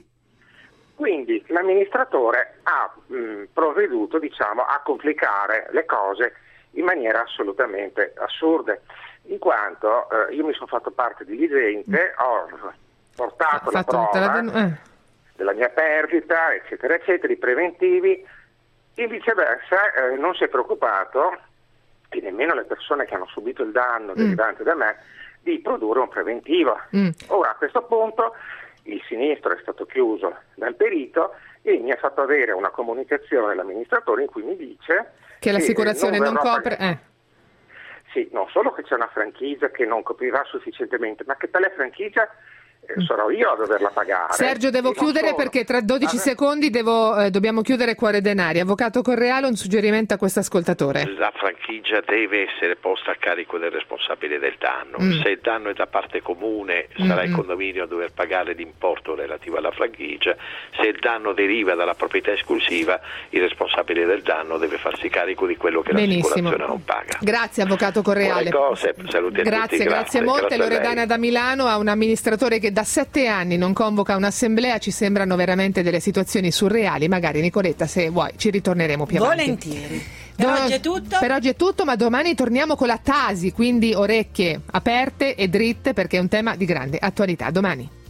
l'amministratore ha provveduto, diciamo, a complicare le cose in maniera assolutamente assurda, in quanto io mi sono fatto parte diligente, ho portato la prova della mia perdita, eccetera, eccetera, i preventivi, e viceversa non si è preoccupato, e nemmeno le persone che hanno subito il danno derivante da me, di produrre un preventivo. Ora, a questo punto il sinistro è stato chiuso dal perito e mi ha fatto avere una comunicazione l'amministratore in cui mi dice che l'assicurazione non copre. Sì, non solo che c'è una franchigia che non coprirà sufficientemente, ma che tale franchigia sarò io a doverla pagare. Sergio, devo chiudere perché tra 12 secondi dobbiamo chiudere Cuore Denari. Avvocato Correale, un suggerimento a questo ascoltatore. La franchigia deve essere posta a carico del responsabile del danno. Se il danno è da parte comune sarà il condominio a dover pagare l'importo relativo alla franchigia. Se il danno deriva dalla proprietà esclusiva, il responsabile del danno deve farsi carico di quello che l'assicurazione non paga. Grazie, Avvocato Correale. Buone cose, saluti a tutti. Grazie molte. Loredana da Milano ha un amministratore che da 7 anni non convoca un'assemblea. Ci sembrano veramente delle situazioni surreali. Magari, Nicoletta, se vuoi ci ritorneremo più avanti. Volentieri. Per oggi è tutto? Per oggi è tutto, ma domani torniamo con la Tasi, quindi orecchie aperte e dritte, perché è un tema di grande attualità. Domani.